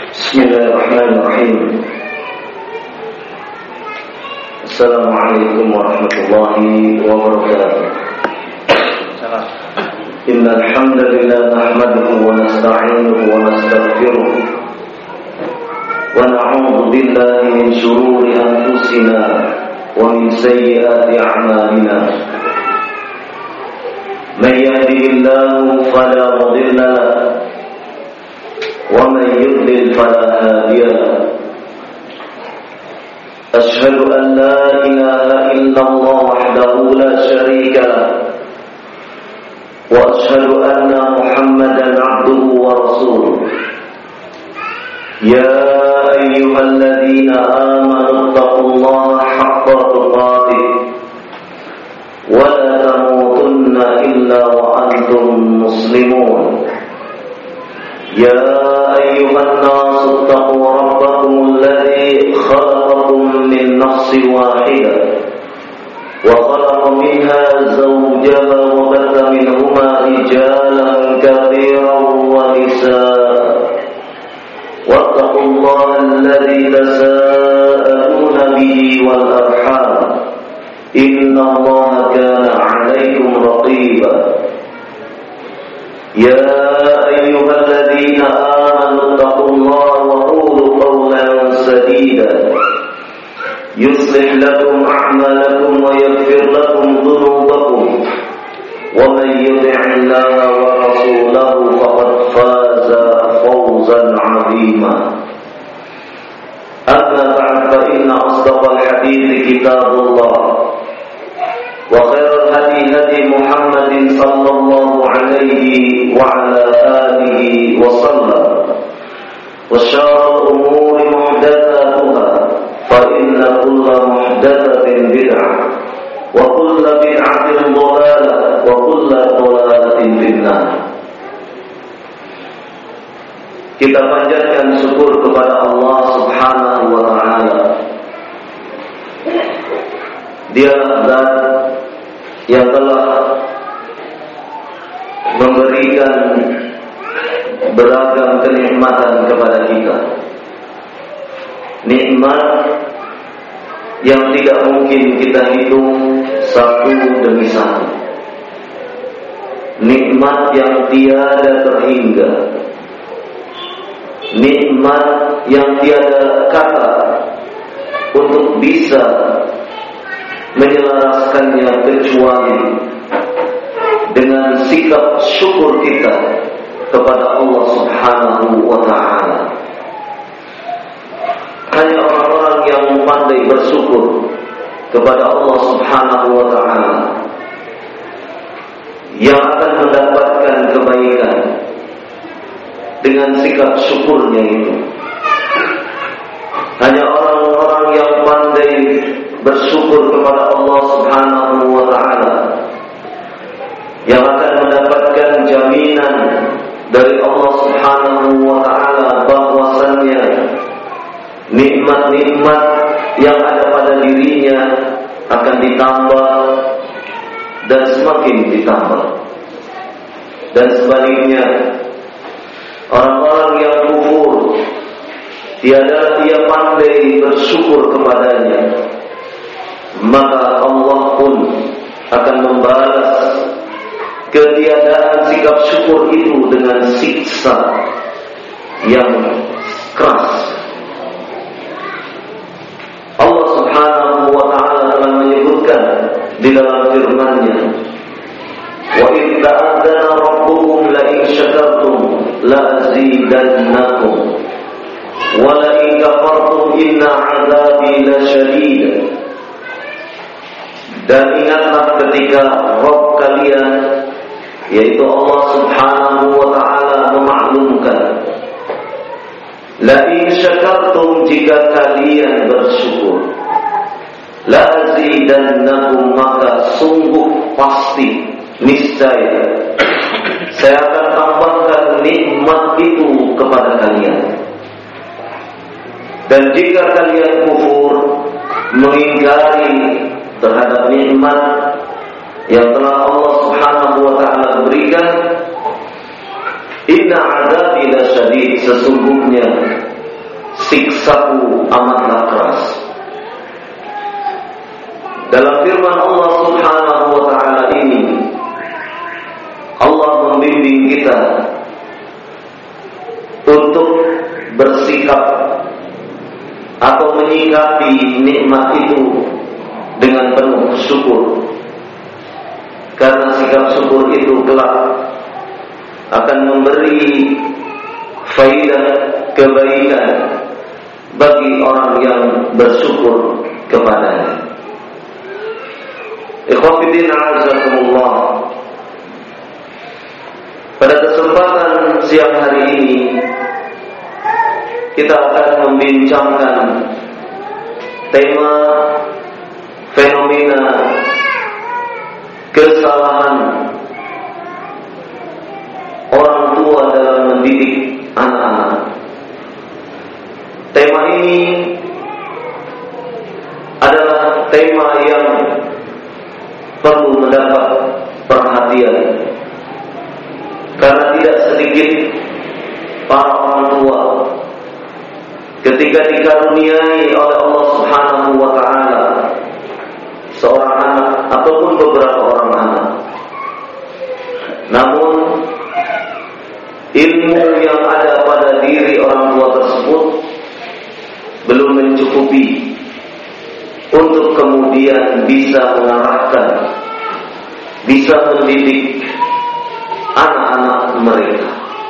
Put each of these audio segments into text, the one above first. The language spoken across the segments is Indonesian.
Bismillahirrahmanirrahim. Assalamualaikum warahmatullahi wabarakatuh. Innal hamdalillah nahmaduhu wa nasta'inuhu wa nastaghfiruh wa na'udzu billahi min shururi anfusina wa min sayyiati a'malina. Man yahdihillahu fala mudilla lahu ومن يضلل فلا هادي له أشهد أن لا إله إلا الله وحده لا شريك له وأشهد أن محمدا عبده ورسوله يا أيها الذين آمنوا اتقوا الله حق تقاته ولا تموتن إلا وأنتم مسلمون يا أيها الناس اتقوا ربكم الذي خلقكم من نفس واحدة وخلق منها زوجها وبث منهما رجالا كثيرا ونساء واتقوا الله الذي تساءلون به والأرحام إن الله كان عليكم رقيبا يا أيها الذين آمنوا اتقوا الله وقولوا قولا سديدا يصلح لكم أعمالكم ويغفر لكم ذنوبكم ومن يطع الله ورسوله فقد فاز فوزا عظيما أما بعد فإن أصدق الحديث كتاب الله وخير الهدي هدي محمد صلى الله عليه وعلى آله وسلم وشر الأمور محدثاتها فإن كل محدثة بدعة وكل بدعة ضلالة وكل ضلالة في النار. Kita panjatkan syukur kepada Allah Subhanahu wa taala. Dialah zat yang telah memberikan beragam kenikmatan kepada kita. Nikmat yang tidak mungkin kita hitung satu demi satu. Nikmat yang tiada terhingga. Nikmat yang tiada kata untuk bisa menyelaraskannya kecuali dengan sikap syukur kita kepada Allah Subhanahu wa ta'ala. Hanya orang-orang yang pandai bersyukur kepada Allah Subhanahu wa ta'ala yang akan mendapatkan kebaikan dengan sikap syukurnya itu. Hanya orang-orang yang pandai bersyukur kepada Allah Subhanahu wa ta'ala yang akan mendapatkan jaminan dari Allah Subhanahu wa ta'ala bahwasannya nikmat-nikmat yang ada pada dirinya akan ditambah dan semakin ditambah. Dan sebaliknya, orang-orang yang kufur tiada dia pandai bersyukur kepadanya, maka Allah pun akan membalas ketiadaan sikap syukur itu dengan siksa yang keras. Allah Subhanahu wa ta'ala telah menyebutkan di dalam firman-Nya, wa idh ta'adzana rabbukum la in syakartum la azidannakum wa la in kafartum inna 'adzabi lasyadid. Dan ingatlah ketika Rabb kalian, yaitu Allah Subhanahu wa ta'ala, memaklumkan, la in syakartum, jika kalian bersyukur, la azidannakum, maka sungguh pasti, niscaya saya akan tambahkan nikmat itu kepada kalian. Dan jika kalian kufur, mengingkari terhadap nikmat yang telah Allah Subhanahu wa ta'ala berikan, inna 'adzabi lasyadid, sesungguhnya siksaku amatlah keras. Dalam firman Allah Subhanahu wa ta'ala ini, Allah membimbing kita untuk bersikap atau menyikapi nikmat itu dengan penuh syukur. Karena sikap syukur itu kelak akan memberi faidah kebaikan bagi orang yang bersyukur kepadanya. Ikhwatiddin a'azakumullah. Pada kesempatan siang hari ini kita akan membincangkan tema fenomena kesalahan orang tua dalam mendidik anak-anak. Tema ini adalah tema yang perlu mendapat perhatian, karena tidak sedikit para orang tua ketika dikaruniai oleh Allah Subhanahu wa ta'ala seorang anak ataupun beberapa orang anak, namun ilmu yang ada pada diri orang tua tersebut belum mencukupi untuk kemudian bisa mengarahkan, bisa mendidik anak-anak mereka.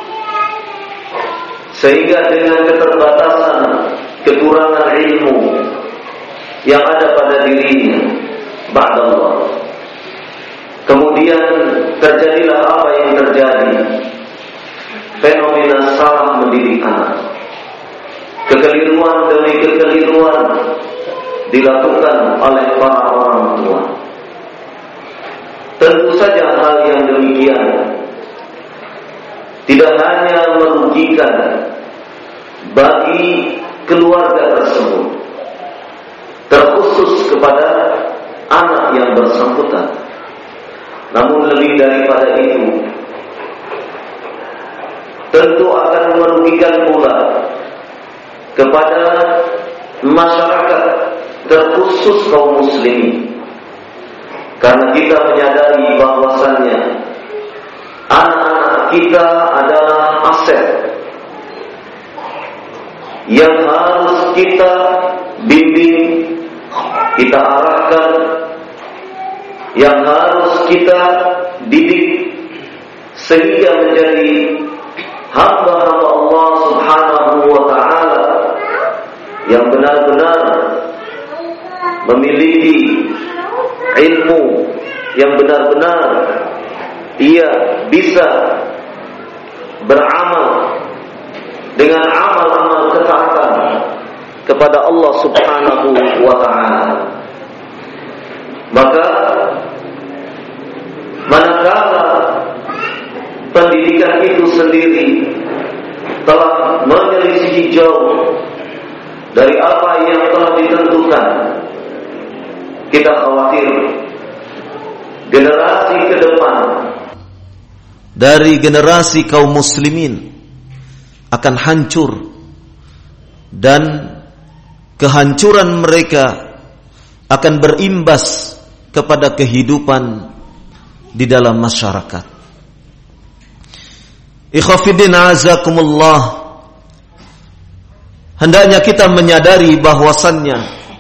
Sehingga dengan keterbatasan, kekurangan ilmu yang ada pada dirinya, ba'dallah, kemudian terjadilah apa yang terjadi, fenomena salah mendidik anak. Kekeliruan demi kekeliruan dilakukan oleh para orang tua. Tentu saja hal yang demikian tidak hanya merugikan bagi keluarga tersebut, terkhusus kepada anak yang bersangkutan, namun lebih daripada itu tentu akan merugikan pula kepada masyarakat, terkhusus kaum muslimin. Karena kita menyadari bahwasannya anak-anak kita adalah aset yang harus kita bimbing, kita arahkan, yang harus kita didik sehingga menjadi hamba-hamba Allah Subhanahu wa ta'ala yang benar-benar memiliki ilmu, yang benar-benar ia bisa beramal dengan amal-amal ketaatan kepada Allah Subhanahu wa ta'ala. Maka manakala pendidikan itu sendiri telah menyelisihi jauh dari apa yang telah ditentukan, kita khawatir generasi ke depan dari generasi kaum muslimin akan hancur, dan kehancuran mereka akan berimbas kepada kehidupan di dalam masyarakat. Ikhwatiddin a'azakumullah, hendaknya kita menyadari bahwasannya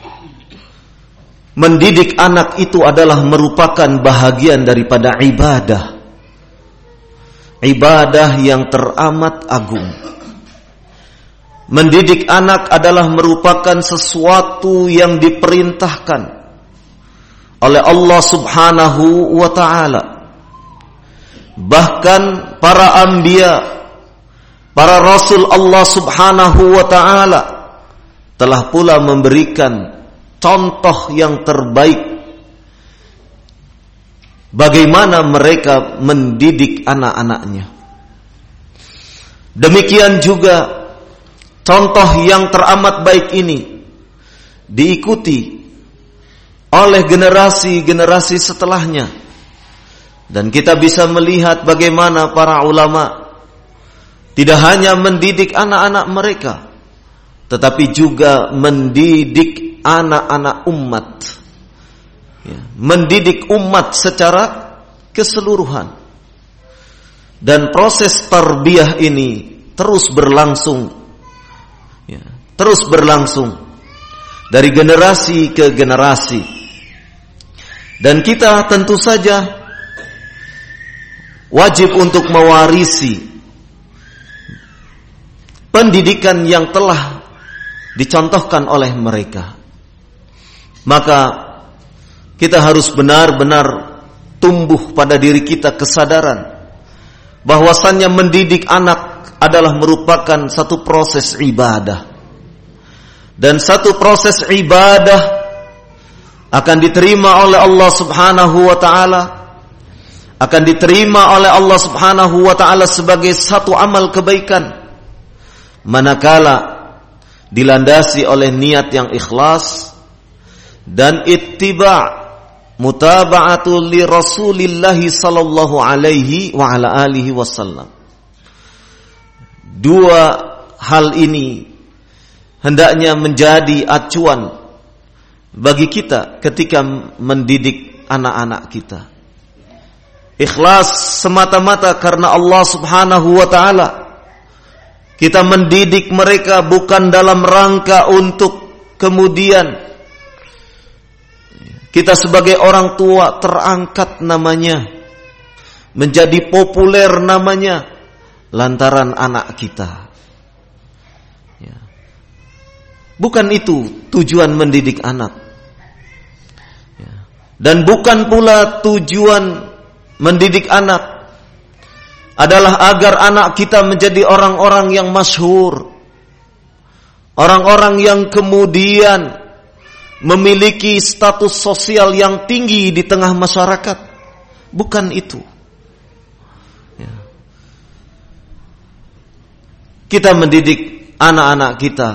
mendidik anak itu adalah merupakan bahagian daripada ibadah. Ibadah yang teramat agung. Mendidik anak adalah merupakan sesuatu yang diperintahkan oleh Allah Subhanahu wa ta'ala. Bahkan para anbiya, para rasul Allah Subhanahu wa ta'ala telah pula memberikan contoh yang terbaik bagaimana mereka mendidik anak-anaknya. Demikian juga contoh yang teramat baik ini diikuti oleh generasi-generasi setelahnya. Dan kita bisa melihat bagaimana para ulama tidak hanya mendidik anak-anak mereka, tetapi juga mendidik anak-anak umat, ya, mendidik umat secara keseluruhan. Dan proses tarbiyah ini terus berlangsung, ya, terus berlangsung dari generasi ke generasi. Dan kita tentu saja wajib untuk mewarisi pendidikan yang telah dicontohkan oleh mereka. Maka kita harus benar-benar tumbuh pada diri kita kesadaran bahwasannya mendidik anak adalah merupakan satu proses ibadah. Dan satu proses ibadah akan diterima oleh Allah Subhanahu wa ta'ala, akan diterima oleh Allah Subhanahu wa ta'ala sebagai satu amal kebaikan manakala dilandasi oleh niat yang ikhlas dan ittiba' mutaba'atu li Rasulillah sallallahu alaihi wa ala alihi wasallam. Dua hal ini hendaknya menjadi acuan bagi kita ketika mendidik anak-anak kita. Ikhlas semata-mata karena Allah Subhanahu wa ta'ala. Kita mendidik mereka bukan dalam rangka untuk kemudian kita sebagai orang tua terangkat namanya, menjadi populer namanya lantaran anak kita. Bukan itu tujuan mendidik anak. Dan bukan pula tujuan mendidik anak adalah agar anak kita menjadi orang-orang yang masyhur, orang-orang yang kemudian memiliki status sosial yang tinggi di tengah masyarakat. Bukan itu. Kita mendidik anak-anak kita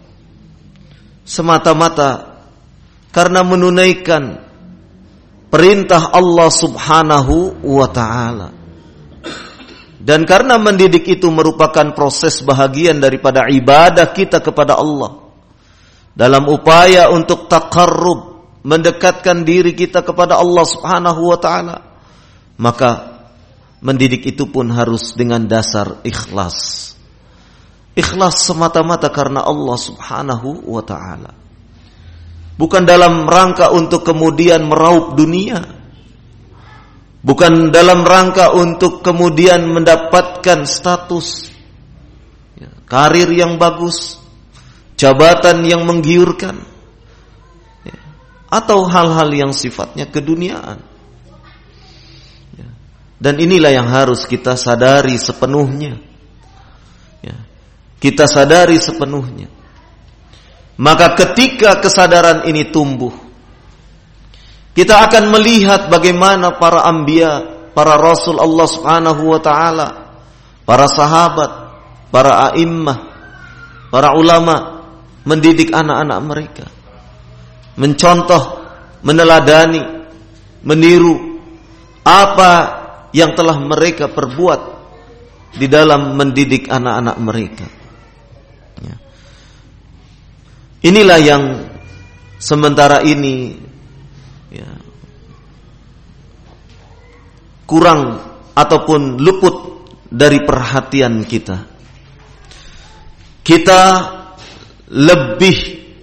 semata-mata karena menunaikan perintah Allah Subhanahu wa ta'ala. Dan karena mendidik itu merupakan proses bahagian daripada ibadah kita kepada Allah, dalam upaya untuk taqarrub, mendekatkan diri kita kepada Allah Subhanahu wa ta'ala, maka mendidik itu pun harus dengan dasar ikhlas. Ikhlas semata-mata karena Allah Subhanahu wa ta'ala, bukan dalam rangka untuk kemudian meraup dunia, bukan dalam rangka untuk kemudian mendapatkan status, karir yang bagus, jabatan yang menggiurkan, atau hal-hal yang sifatnya keduniaan. Dan inilah yang harus kita sadari sepenuhnya. Kita sadari sepenuhnya. Maka ketika kesadaran ini tumbuh, kita akan melihat bagaimana para anbiya, para rasul Allah Subhanahu wa ta'ala, para sahabat, para a'immah, para ulama mendidik anak-anak mereka, mencontoh, meneladani, meniru apa yang telah mereka perbuat di dalam mendidik anak-anak mereka. Inilah yang sementara ini kurang ataupun luput dari perhatian kita. Kita lebih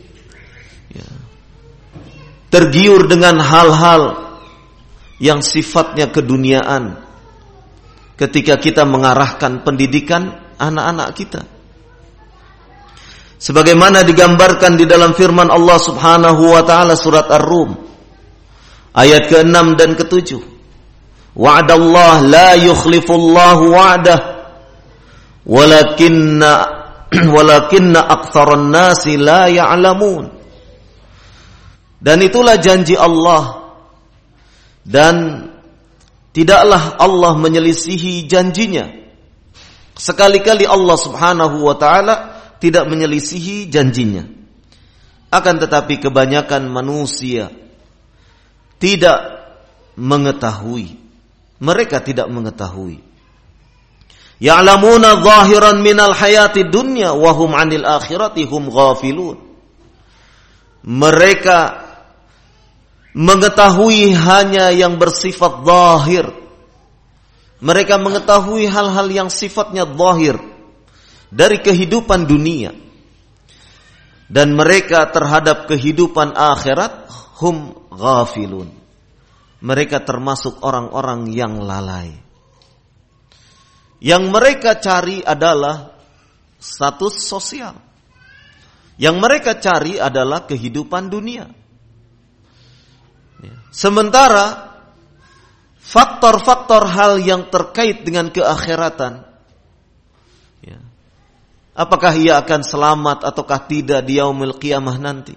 tergiur dengan hal-hal yang sifatnya keduniaan ketika kita mengarahkan pendidikan anak-anak kita. Sebagaimana digambarkan di dalam firman Allah Subhanahu wa ta'ala surat Ar-Rum ayat ke-6 dan ke-7. Wa'adallah la yukhlifullahu wa'dah walakinna aktsaran nasi la ya'lamun. Dan itulah janji Allah, dan tidaklah Allah menyelisihi janjinya. Sekali-kali Allah Subhanahu wa ta'ala tidak menyelisihi janjinya. Akan tetapi kebanyakan manusia tidak mengetahui. Mereka tidak mengetahui. Ya'lamuna zahiran minal hayati dunya wa hum 'anil akhirati hum ghafilun. Mereka mengetahui hanya yang bersifat zahir. Mereka mengetahui hal-hal yang sifatnya zahir dari kehidupan dunia. Dan mereka terhadap kehidupan akhirat hum ghafilun. Mereka termasuk orang-orang yang lalai. Yang mereka cari adalah status sosial. Yang mereka cari adalah kehidupan dunia. Sementara faktor-faktor hal yang terkait dengan keakhiratan, apakah ia akan selamat ataukah tidak di yaumil qiyamah nanti?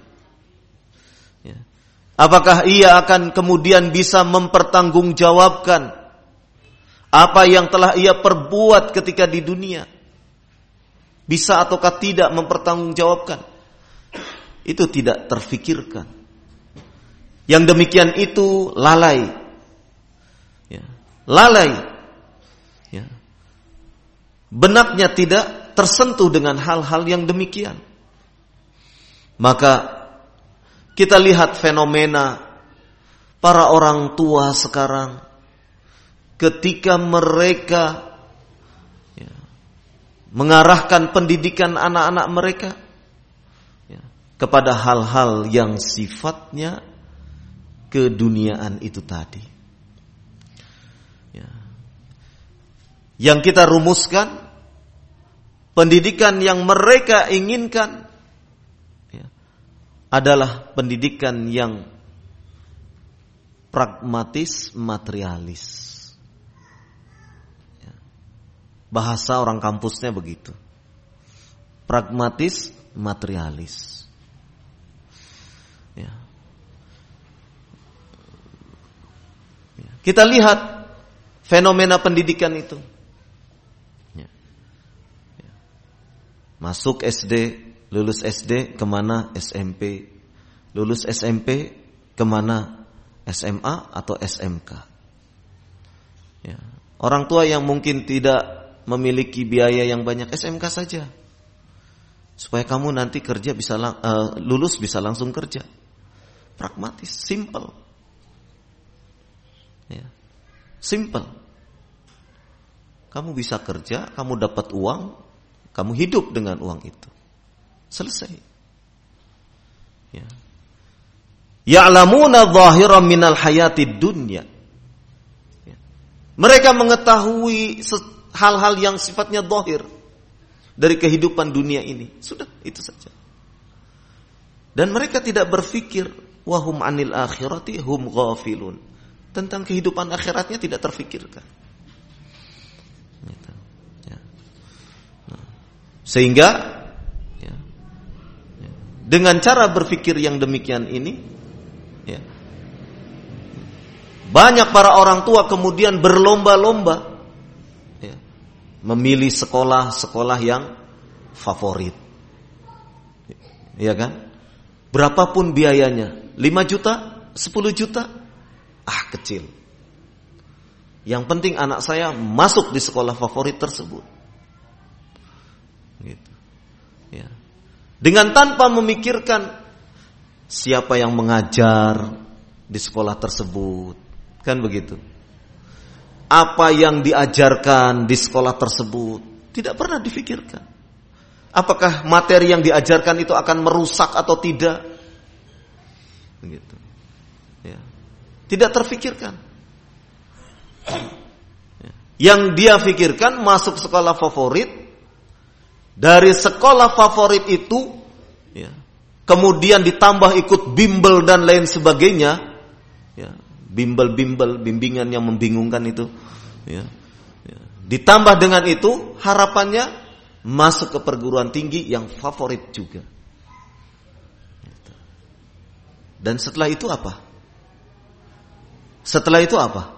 Apakah ia akan kemudian bisa mempertanggungjawabkan apa yang telah ia perbuat ketika di dunia? Bisa ataukah tidak mempertanggungjawabkan? Itu tidak terfikirkan. Yang demikian itu lalai. Lalai. Benaknya tidak tersentuh dengan hal-hal yang demikian. Maka kita lihat fenomena para orang tua sekarang ketika mereka mengarahkan pendidikan anak-anak mereka kepada hal-hal yang sifatnya keduniaan itu tadi. Yang kita rumuskan, pendidikan yang mereka inginkan adalah pendidikan yang pragmatis, materialis. Bahasa orang kampusnya begitu. Pragmatis, materialis. Kita lihat fenomena pendidikan itu. Masuk SD, lulus SD, kemana? SMP. Lulus SMP, kemana? SMA atau SMK. Orang tua yang mungkin tidak memiliki biaya yang banyak, SMK saja. Supaya kamu nanti kerja bisa lulus bisa langsung kerja. Pragmatis, simple. Simple. Kamu bisa kerja, kamu dapat uang, kamu hidup dengan uang itu. Selesai. Ya'lamuna zahiran minal hayatid dunya. Mereka mengetahui hal-hal yang sifatnya zahir dari kehidupan dunia ini. Sudah, itu saja. Dan mereka tidak berpikir wahum 'anil akhirati hum ghafilun. Tentang kehidupan akhiratnya tidak terfikirkan. Sehingga dengan cara berpikir yang demikian ini, banyak para orang tua kemudian berlomba-lomba memilih sekolah-sekolah yang favorit. Iya kan? Berapapun biayanya, 5 juta, 10 juta, kecil. Yang penting anak saya masuk di sekolah favorit tersebut. Gitu. Dengan tanpa memikirkan siapa yang mengajar di sekolah tersebut. Kan begitu. Apa yang diajarkan di sekolah tersebut tidak pernah difikirkan. Apakah materi yang diajarkan itu akan merusak atau tidak? Begitu. Tidak terfikirkan. Yang dia fikirkan masuk sekolah favorit, dari sekolah favorit itu kemudian ditambah ikut bimbel dan lain sebagainya, bimbel-bimbel, bimbingan yang membingungkan itu, ditambah dengan itu harapannya masuk ke perguruan tinggi yang favorit juga. Dan setelah itu apa? Setelah itu apa?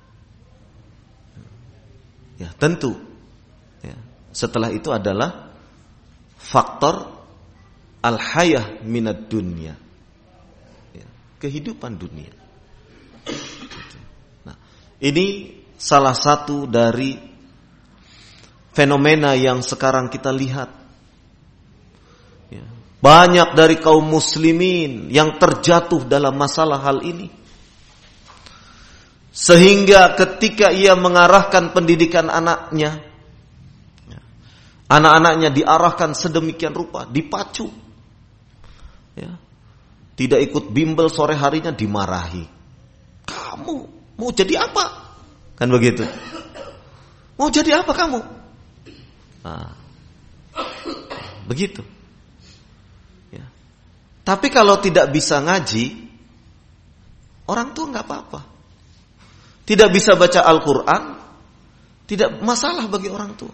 Tentu. Setelah itu adalah faktor al-hayah minad dunya. Kehidupan dunia. Nah, ini salah satu dari fenomena yang sekarang kita lihat. Banyak dari kaum muslimin yang terjatuh dalam masalah hal ini. Sehingga ketika ia mengarahkan pendidikan anaknya, anak-anaknya diarahkan sedemikian rupa, dipacu. Tidak ikut bimbel, sore harinya dimarahi. Kamu mau jadi apa? Kan begitu. Mau jadi apa kamu? Nah, begitu. Tapi kalau tidak bisa ngaji, orang tua nggak apa-apa. Tidak bisa baca Al-Quran, tidak masalah bagi orang tua.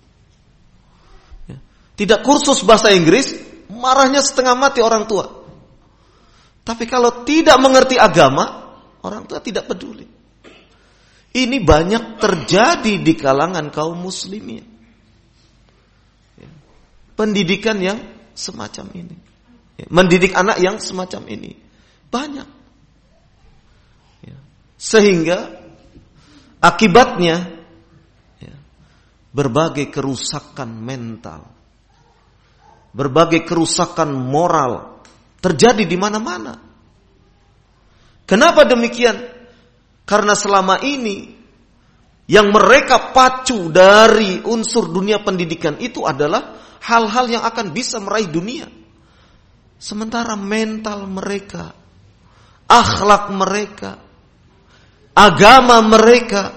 Tidak kursus bahasa Inggris, marahnya setengah mati orang tua. Tapi kalau tidak mengerti agama, orang tua tidak peduli. Ini banyak terjadi di kalangan kaum muslimin. Pendidikan yang semacam ini. Mendidik anak yang semacam ini banyak, sehingga akibatnya berbagai kerusakan mental, berbagai kerusakan moral terjadi di mana-mana. Kenapa demikian? Karena selama ini yang mereka pacu dari unsur dunia pendidikan itu adalah hal-hal yang akan bisa meraih dunia. Sementara mental mereka, akhlak mereka, agama mereka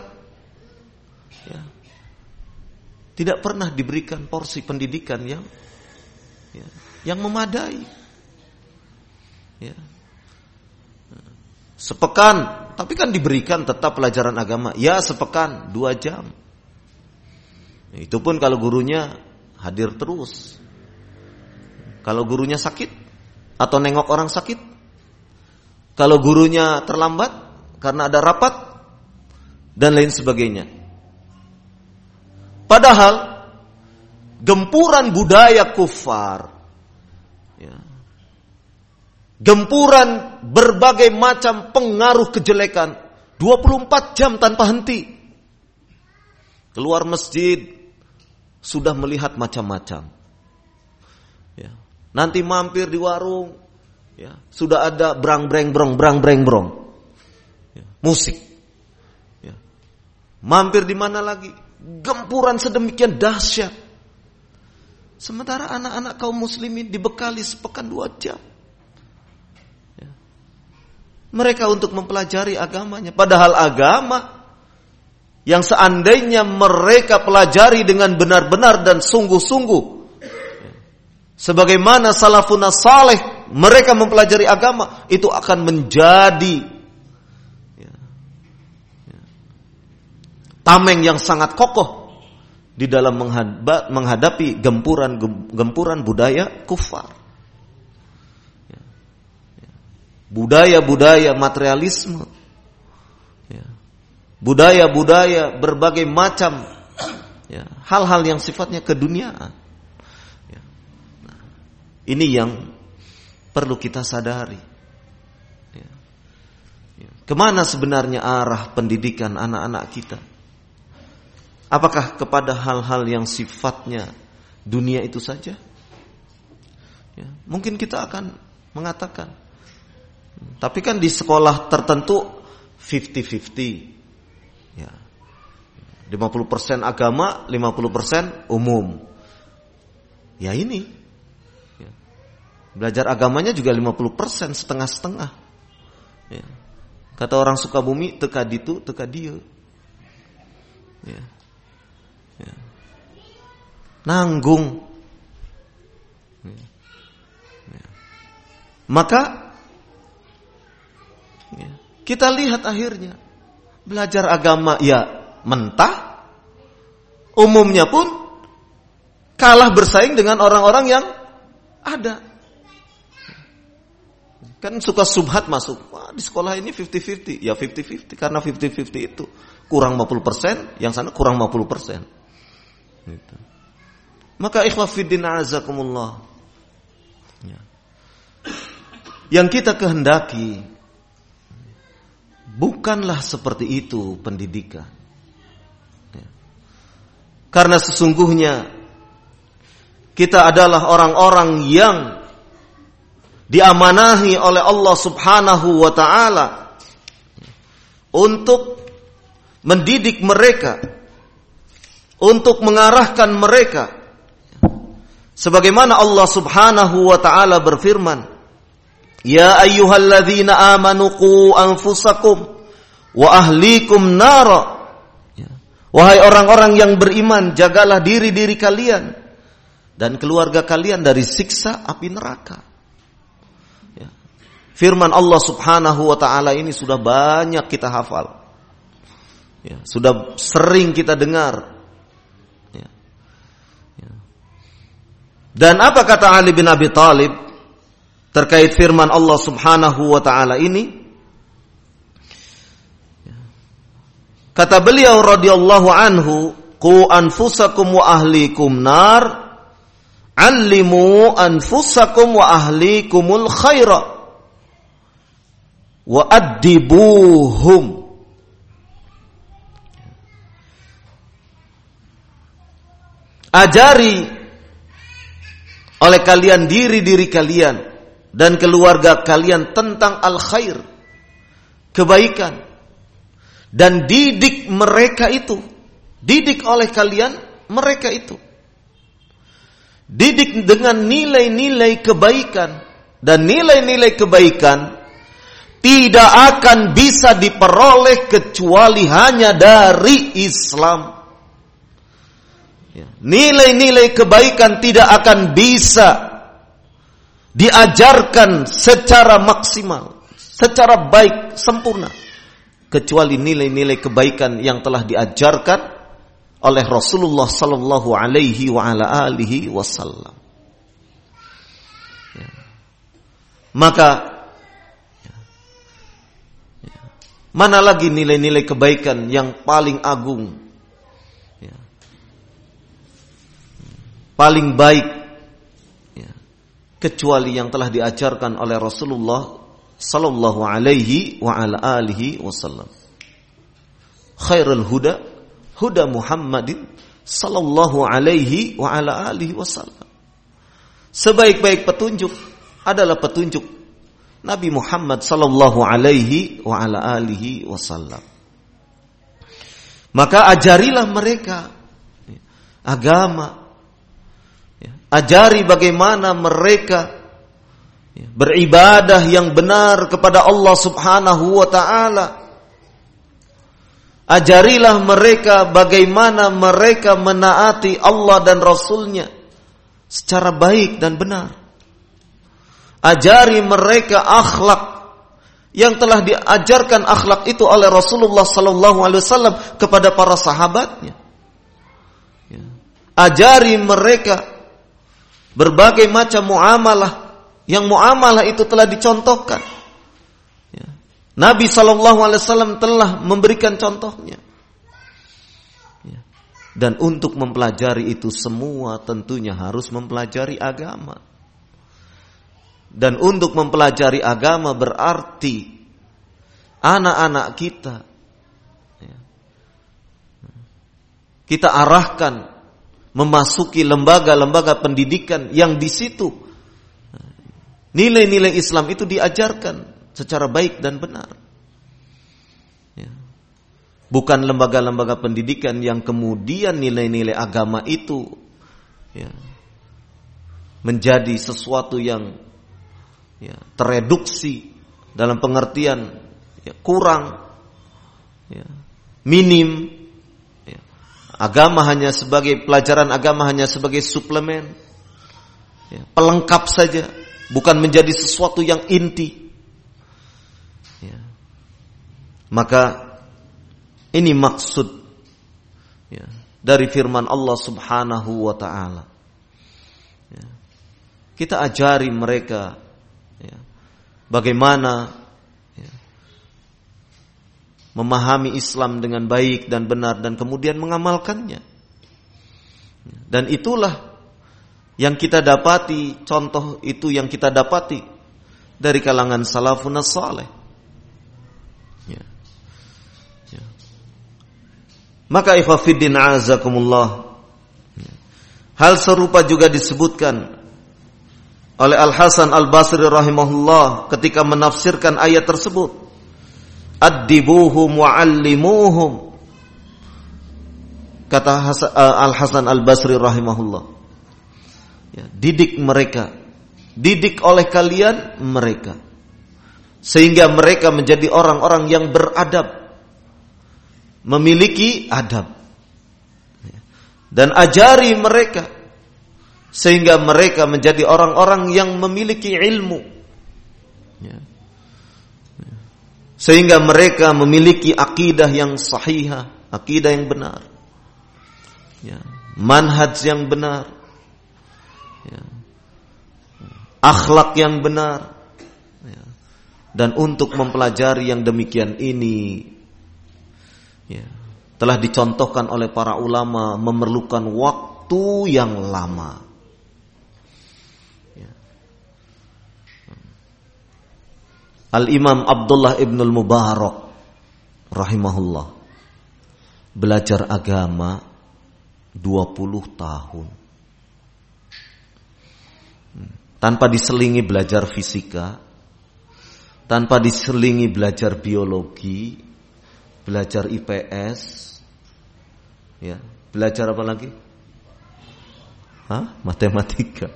tidak pernah diberikan porsi pendidikan yang memadai. Sepekan, tapi kan diberikan tetap pelajaran agama. Ya sepekan, 2 jam. Itu pun kalau gurunya hadir terus. Kalau gurunya sakit atau nengok orang sakit, kalau gurunya terlambat karena ada rapat dan lain sebagainya. Padahal gempuran budaya kufar, gempuran berbagai macam pengaruh kejelekan 24 jam tanpa henti. Keluar masjid sudah melihat macam-macam. Nanti mampir di warung, sudah ada brang-breng-brong, musik. Mampir di mana lagi? Gempuran sedemikian dahsyat. Sementara anak-anak kaum muslimin dibekali sepekan 2 jam. Mereka untuk mempelajari agamanya. Padahal agama yang seandainya mereka pelajari dengan benar-benar dan sungguh-sungguh, sebagaimana salafun saleh mereka mempelajari agama, itu akan menjadi tameng yang sangat kokoh di dalam menghadapi gempuran budaya kufar. Budaya-budaya materialisme, budaya-budaya berbagai macam hal-hal yang sifatnya keduniaan. Ini yang perlu kita sadari. Kemana sebenarnya arah pendidikan anak-anak kita? Apakah kepada hal-hal yang sifatnya dunia itu saja? Mungkin kita akan mengatakan, tapi kan di sekolah tertentu 50-50. 50% agama, 50% umum. Ya ini. Belajar agamanya juga 50%, setengah-setengah. Kata orang Sukabumi, teka ditu, teka dia. Nanggung. Maka kita lihat akhirnya belajar agama mentah, umumnya pun kalah bersaing dengan orang-orang yang ada. Kan suka subhat masuk. Wah, di sekolah ini 50-50. Ya 50-50. Karena 50-50 itu kurang 50%, yang sana kurang 50%. Gitu. Maka ikhwah fiddin a'azakumullah. Yang kita kehendaki bukanlah seperti itu pendidikan. Karena sesungguhnya kita adalah orang-orang yang diamanahi oleh Allah Subhanahu wa ta'ala untuk mendidik mereka, untuk mengarahkan mereka. Sebagaimana Allah Subhanahu wa ta'ala berfirman, Ya ayyuhalladzina amanu qu anfusakum wa ahlikum nara. Wahai orang-orang yang beriman, jagalah diri-diri kalian dan keluarga kalian dari siksa api neraka. Firman Allah Subhanahu wa ta'ala ini sudah banyak kita hafal. Sudah sering kita dengar. Dan apa kata Ali bin Abi Thalib terkait firman Allah Subhanahu wa ta'ala ini? Kata beliau radhiyallahu anhu, qu anfusakum wa ahlikum nar, allimu anfusakum wa ahlikumul khaira wa addibuhum. Ajari oleh kalian diri-diri kalian dan keluarga kalian tentang al-khair, kebaikan, dan didik mereka itu. Didik oleh kalian mereka itu. Didik dengan nilai-nilai kebaikan, dan nilai-nilai kebaikan tidak akan bisa diperoleh kecuali hanya dari Islam. Nilai-nilai kebaikan tidak akan bisa diajarkan secara maksimal, secara baik, sempurna, kecuali nilai-nilai kebaikan yang telah diajarkan oleh Rasulullah sallallahu alaihi wa ala alihi wasallam. Maka mana lagi nilai-nilai kebaikan yang paling agung, paling baik, kecuali yang telah diajarkan oleh Rasulullah sallallahu alaihi wa ala alihi wasallam. Khairul huda huda Muhammadin sallallahu alaihi wa ala alihi wasallam. Sebaik-baik petunjuk adalah petunjuk Nabi Muhammad sallallahu alaihi wa ala alihi wasallam. Maka ajarilah mereka agama. Ajari bagaimana mereka beribadah yang benar kepada Allah Subhanahu wa ta'ala. Ajarilah mereka bagaimana mereka menaati Allah dan Rasulnya secara baik dan benar. Ajari mereka akhlak yang telah diajarkan akhlak itu oleh Rasulullah sallallahu alaihi wasallam kepada para sahabatnya. Ajari mereka berbagai macam muamalah, yang muamalah itu telah dicontohkan. Nabi SAW telah memberikan contohnya. Dan untuk mempelajari itu semua tentunya harus mempelajari agama. Dan untuk mempelajari agama berarti anak-anak kita arahkan memasuki lembaga-lembaga pendidikan yang di situ nilai-nilai Islam itu diajarkan secara baik dan benar. Bukan lembaga-lembaga pendidikan yang kemudian nilai-nilai agama itu menjadi sesuatu yang tereduksi dalam pengertian kurang, minim. Agama hanya sebagai pelajaran agama hanya sebagai suplemen, pelengkap saja, bukan menjadi sesuatu yang inti. Maka ini maksud dari firman Allah Subhanahu wa ta'ala. Kita ajari mereka bagaimana memahami Islam dengan baik dan benar dan kemudian mengamalkannya. Dan itulah yang kita dapati, contoh itu yang kita dapati dari kalangan salafun saleh. Maka ikhwafiddin a'azakumullah, Hal serupa juga disebutkan oleh Al-Hasan Al-Basri rahimahullah ketika menafsirkan ayat tersebut. Addibuhum wa'allimuhum. Kata Al-Hasan Al-Basri rahimahullah. Ya, didik mereka. Didik oleh kalian mereka. Sehingga mereka menjadi orang-orang yang beradab. Memiliki adab. Dan ajari mereka sehingga mereka menjadi orang-orang yang memiliki ilmu, sehingga mereka memiliki akidah yang sahihah, akidah yang benar, manhaj yang benar, akhlak yang benar. Dan untuk mempelajari yang demikian ini, telah dicontohkan oleh para ulama memerlukan waktu yang lama. Al-Imam Abdullah ibn al-Mubarak rahimahullah belajar agama 20 tahun. Tanpa diselingi belajar fisika, tanpa diselingi belajar biologi, belajar IPS, belajar apa lagi? Matematika,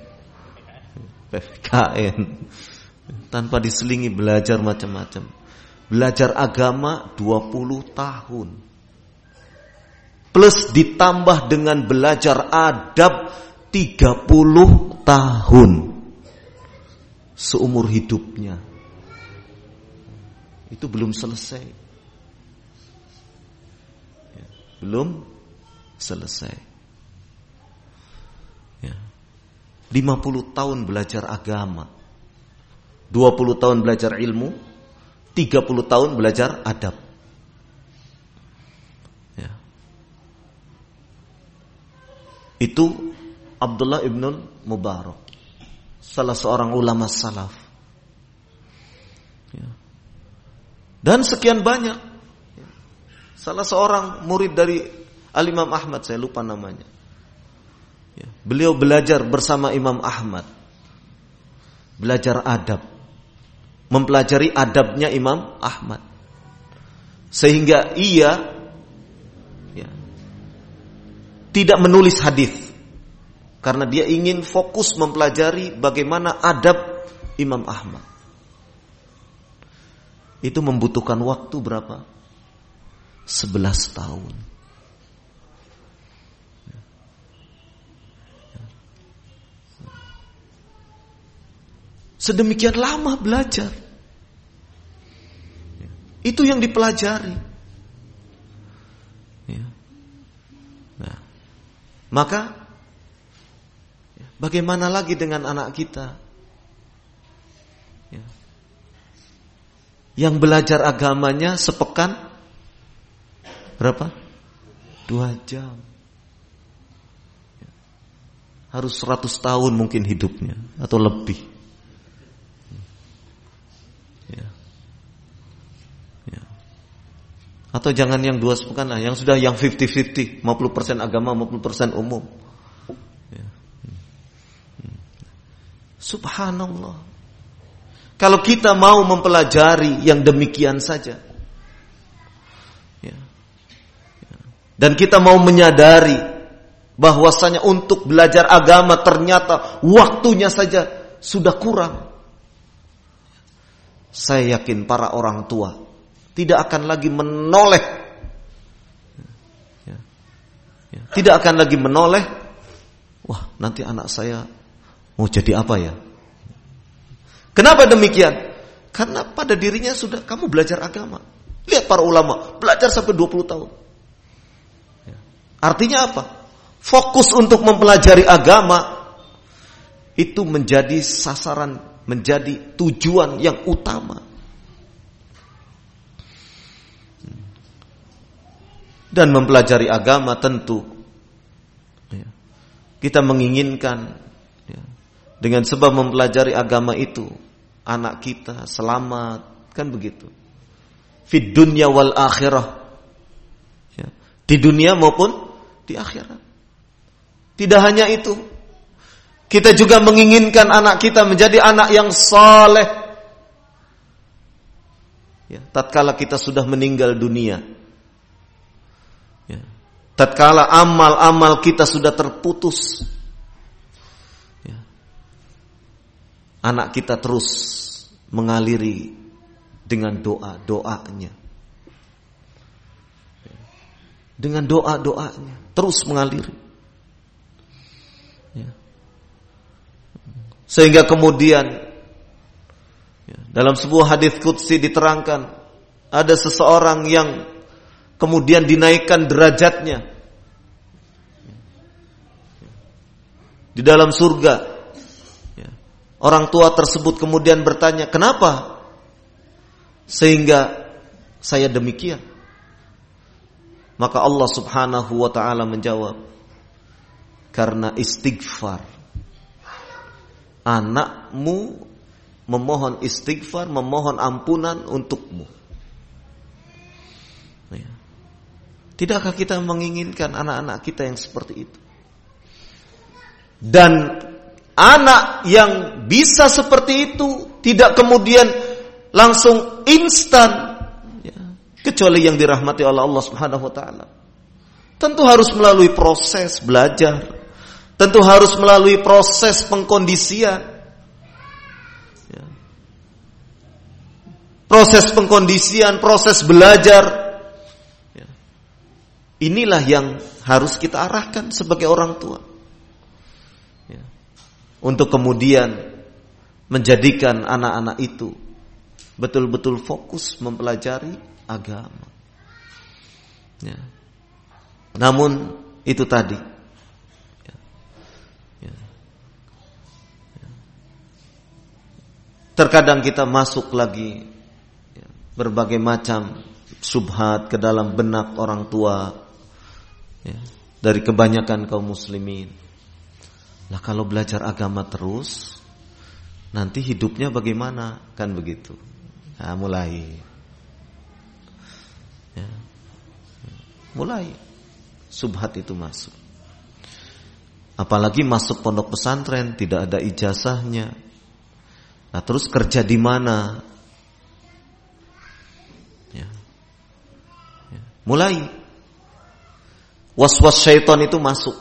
PKN. Tanpa diselingi belajar macam-macam. Belajar agama 20 tahun. Plus ditambah dengan belajar adab 30 tahun. Seumur hidupnya. Itu belum selesai. Belum selesai. 50 tahun belajar agama. 20 tahun belajar ilmu, 30 tahun belajar adab. Itu Abdullah ibn Mubarak, salah seorang ulama salaf. Dan sekian banyak. Salah seorang murid dari Al-Imam Ahmad, saya lupa namanya. Beliau belajar bersama Imam Ahmad. Belajar adab. Mempelajari adabnya Imam Ahmad. Sehingga ia tidak menulis hadis. Karena dia ingin fokus mempelajari bagaimana adab Imam Ahmad. Itu membutuhkan waktu berapa? 11 tahun. Sedemikian lama belajar. Itu yang dipelajari. Nah, maka bagaimana lagi dengan anak kita yang belajar agamanya sepekan berapa? 2 jam. Harus 100 tahun mungkin hidupnya atau lebih. Atau jangan yang 2 sepekan lah, yang sudah yang 50-50, 50% agama, 50% umum. Subhanallah. Kalau kita mau mempelajari yang demikian saja, dan kita mau menyadari bahwasanya untuk belajar agama ternyata waktunya saja sudah kurang, saya yakin para orang tua tidak akan lagi menoleh, tidak akan lagi menoleh. Wah, nanti anak saya mau jadi apa ya? Kenapa demikian? Karena pada dirinya sudah, kamu belajar agama. Lihat para ulama belajar sampai 20 tahun. Artinya apa? Fokus untuk mempelajari agama itu menjadi sasaran, menjadi tujuan yang utama. Dan mempelajari agama tentu kita menginginkan dengan sebab mempelajari agama itu anak kita selamat, kan begitu. Fid dunya wal akhirah, di dunia maupun di akhirat. Tidak hanya itu, kita juga menginginkan anak kita menjadi anak yang saleh. Ya, tatkala kita sudah meninggal dunia, ya, tatkala amal-amal kita sudah terputus, ya, anak kita terus mengaliri dengan doa-doanya, dengan doa-doanya terus mengaliri, ya. Sehingga kemudian dalam sebuah hadis qudsi diterangkan ada seseorang yang kemudian dinaikkan derajatnya di dalam surga. Orang tua tersebut kemudian bertanya, kenapa sehingga saya demikian? Maka Allah Subhanahu wa ta'ala menjawab, karena istighfar. Anakmu memohon istighfar, memohon ampunan untukmu. Tidakkah kita menginginkan anak-anak kita yang seperti itu? Dan anak yang bisa seperti itu tidak kemudian langsung instan, kecuali yang dirahmati oleh Allah Subhanahu wa ta'ala. Tentu harus melalui proses belajar, tentu harus melalui proses pengkondisian, proses pengkondisian, proses belajar. Inilah yang harus kita arahkan sebagai orang tua, untuk kemudian menjadikan anak-anak itu betul-betul fokus mempelajari agama. Namun itu tadi, terkadang kita masuk lagi berbagai macam syubhat ke dalam benak orang tua, dari kebanyakan kaum muslimin. Lah kalau belajar agama terus, nanti hidupnya bagaimana? Kan begitu. Nah, mulai syubhat itu masuk. Apalagi masuk pondok pesantren, tidak ada ijazahnya. Nah, terus kerja di mana? Mulai was-was syaitan itu masuk.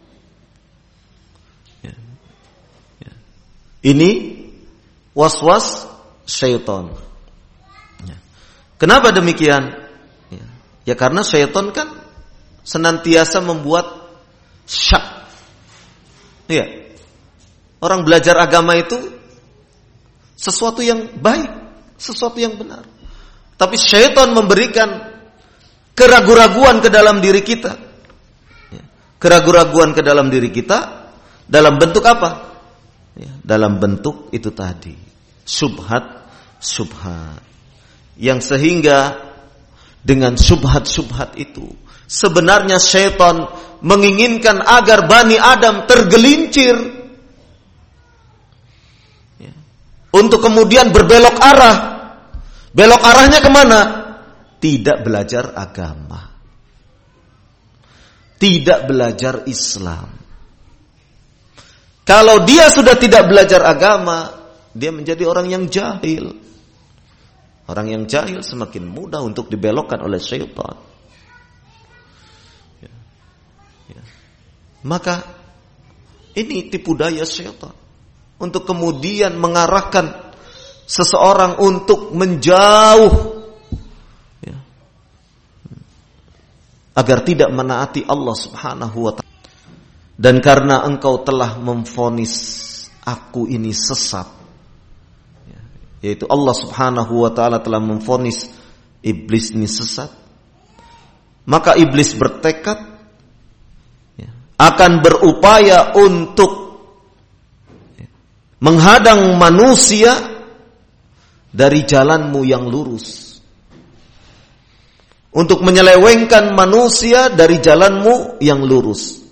Ini was-was syaitan. Kenapa demikian? Ya karena syaitan kan senantiasa membuat syak. Iya. Orang belajar agama itu sesuatu yang baik, sesuatu yang benar. Tapi syaitan memberikan keraguan-raguan ke dalam diri kita. Keraguan-raguan ke dalam diri kita dalam bentuk apa? Dalam bentuk itu tadi, syubhat. Yang sehingga dengan syubhat itu sebenarnya syaitan menginginkan agar Bani Adam tergelincir untuk kemudian berbelok arah. Belok arahnya kemana? Tidak belajar agama, tidak belajar Islam. Kalau dia sudah tidak belajar agama, dia menjadi orang yang jahil. Orang yang jahil semakin mudah untuk dibelokkan oleh syaitan. Maka ini tipu daya syaitan untuk kemudian mengarahkan seseorang untuk menjauh, agar tidak menaati Allah Subhanahu wa ta'ala. Dan karena engkau telah memvonis aku ini sesat, yaitu Allah Subhanahu wa ta'ala telah memvonis iblis ini sesat, maka iblis bertekad akan berupaya untuk menghadang manusia dari jalanmu yang lurus, untuk menyelewengkan manusia dari jalanmu yang lurus.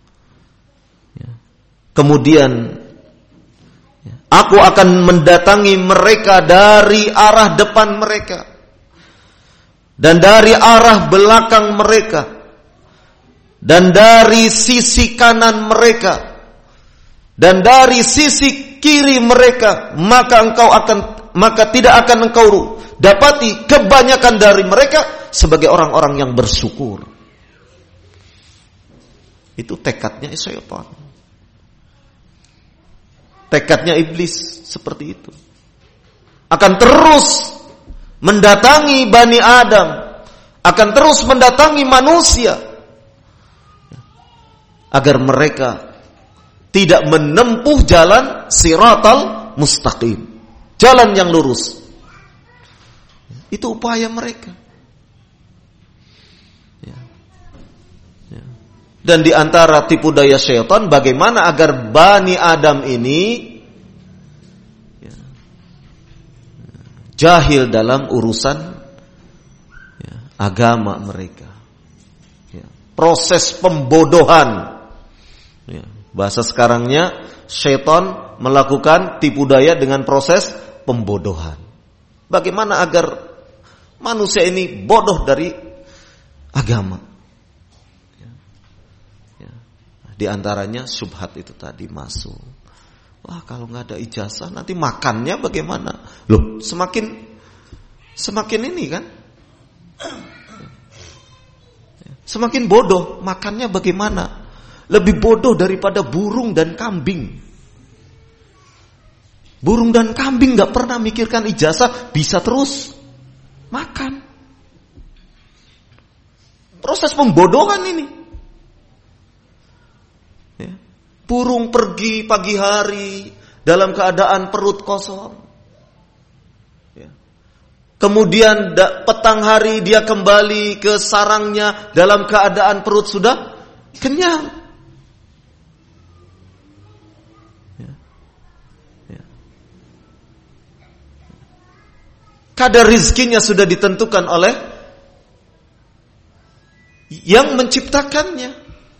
Kemudian aku akan mendatangi mereka dari arah depan mereka dan dari arah belakang mereka dan dari sisi kanan mereka dan dari sisi kiri mereka, maka tidak akan engkau dapati kebanyakan dari mereka sebagai orang-orang yang bersyukur. Itu tekadnya syaitan. Tekadnya iblis seperti itu. Akan terus mendatangi Bani Adam, akan terus mendatangi manusia agar mereka tidak menempuh jalan siratal mustaqim, jalan yang lurus. Itu upaya mereka. Dan di antara tipu daya syaitan, bagaimana agar Bani Adam ini jahil dalam urusan agama mereka. Proses pembodohan. Bahasa sekarangnya, syaitan melakukan tipu daya dengan proses pembodohan. Bagaimana agar manusia ini bodoh dari agama? Di antaranya syubhat itu tadi masuk. Wah, kalau nggak ada ijazah nanti makannya bagaimana? Loh, semakin ini kan? Semakin bodoh, makannya bagaimana? Lebih bodoh daripada burung dan kambing. Burung dan kambing nggak pernah mikirkan ijazah, bisa terus makan. Proses pembodohan ini. Burung pergi pagi hari dalam keadaan perut kosong. Kemudian petang hari dia kembali ke sarangnya dalam keadaan perut sudah kenyang. Kadar rizkinya sudah ditentukan oleh yang menciptakannya.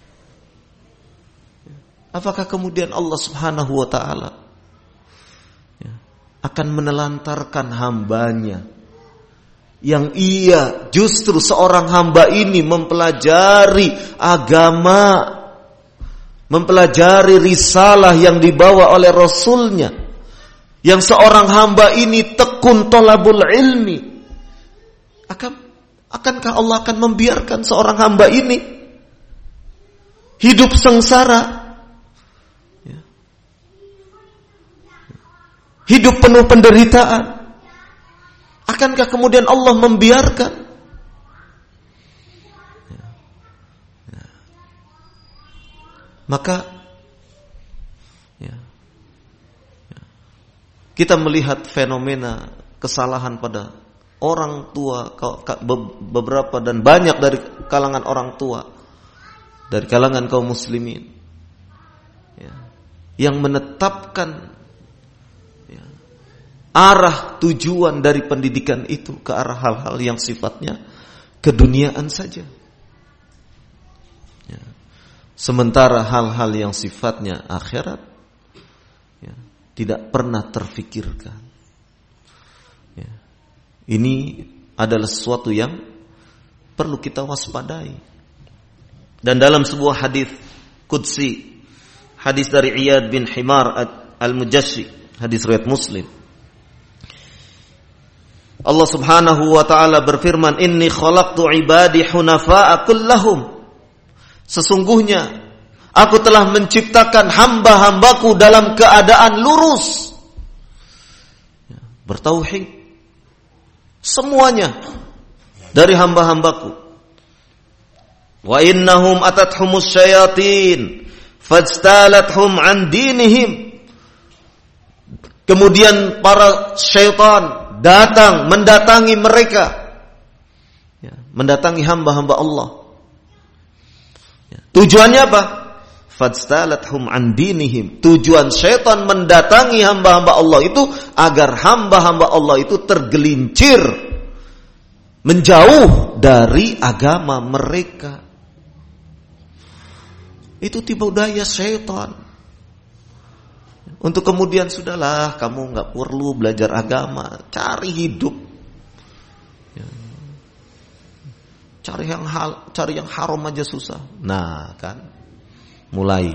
Apakah kemudian Allah Subhanahu wa ta'ala akan menelantarkan hambanya yang justru seorang hamba ini mempelajari agama, mempelajari risalah yang dibawa oleh Rasulnya, yang seorang hamba ini tekun thalabul ilmi, akankah Allah akan membiarkan seorang hamba ini hidup sengsara, hidup penuh penderitaan? Akankah kemudian Allah membiarkan? Maka kita melihat fenomena kesalahan pada orang tua, beberapa dan banyak dari kalangan orang tua, dari kalangan kaum muslimin, yang menetapkan arah tujuan dari pendidikan itu ke arah hal-hal yang sifatnya keduniaan saja. Sementara hal-hal yang sifatnya akhirat tidak pernah terfikirkan. Ini adalah sesuatu yang perlu kita waspadai. Dan dalam sebuah hadis qudsi, hadis dari Iyad bin Himar al-Mujassi, hadis riwayat Muslim, Allah Subhanahu wa ta'ala berfirman, "Inni khalaqtu ibadi hunafa'a kullahum." Sesungguhnya aku telah menciptakan hamba-hambaku dalam keadaan lurus, bertauhid semuanya dari hamba-hambaku. Wa innahum atathumus syayatin fajtalathum an dinihim. Kemudian para syaitan mendatangi mereka, mendatangi hamba-hamba Allah. Tujuannya apa? Fajtalathum an dinihim. Tujuan syaitan mendatangi hamba-hamba Allah itu agar hamba-hamba Allah itu tergelincir, menjauh dari agama mereka. Itu tipu daya syaitan. Untuk kemudian sudahlah, kamu nggak perlu belajar agama, cari hidup. cari yang haram aja susah. Nah, kan mulai.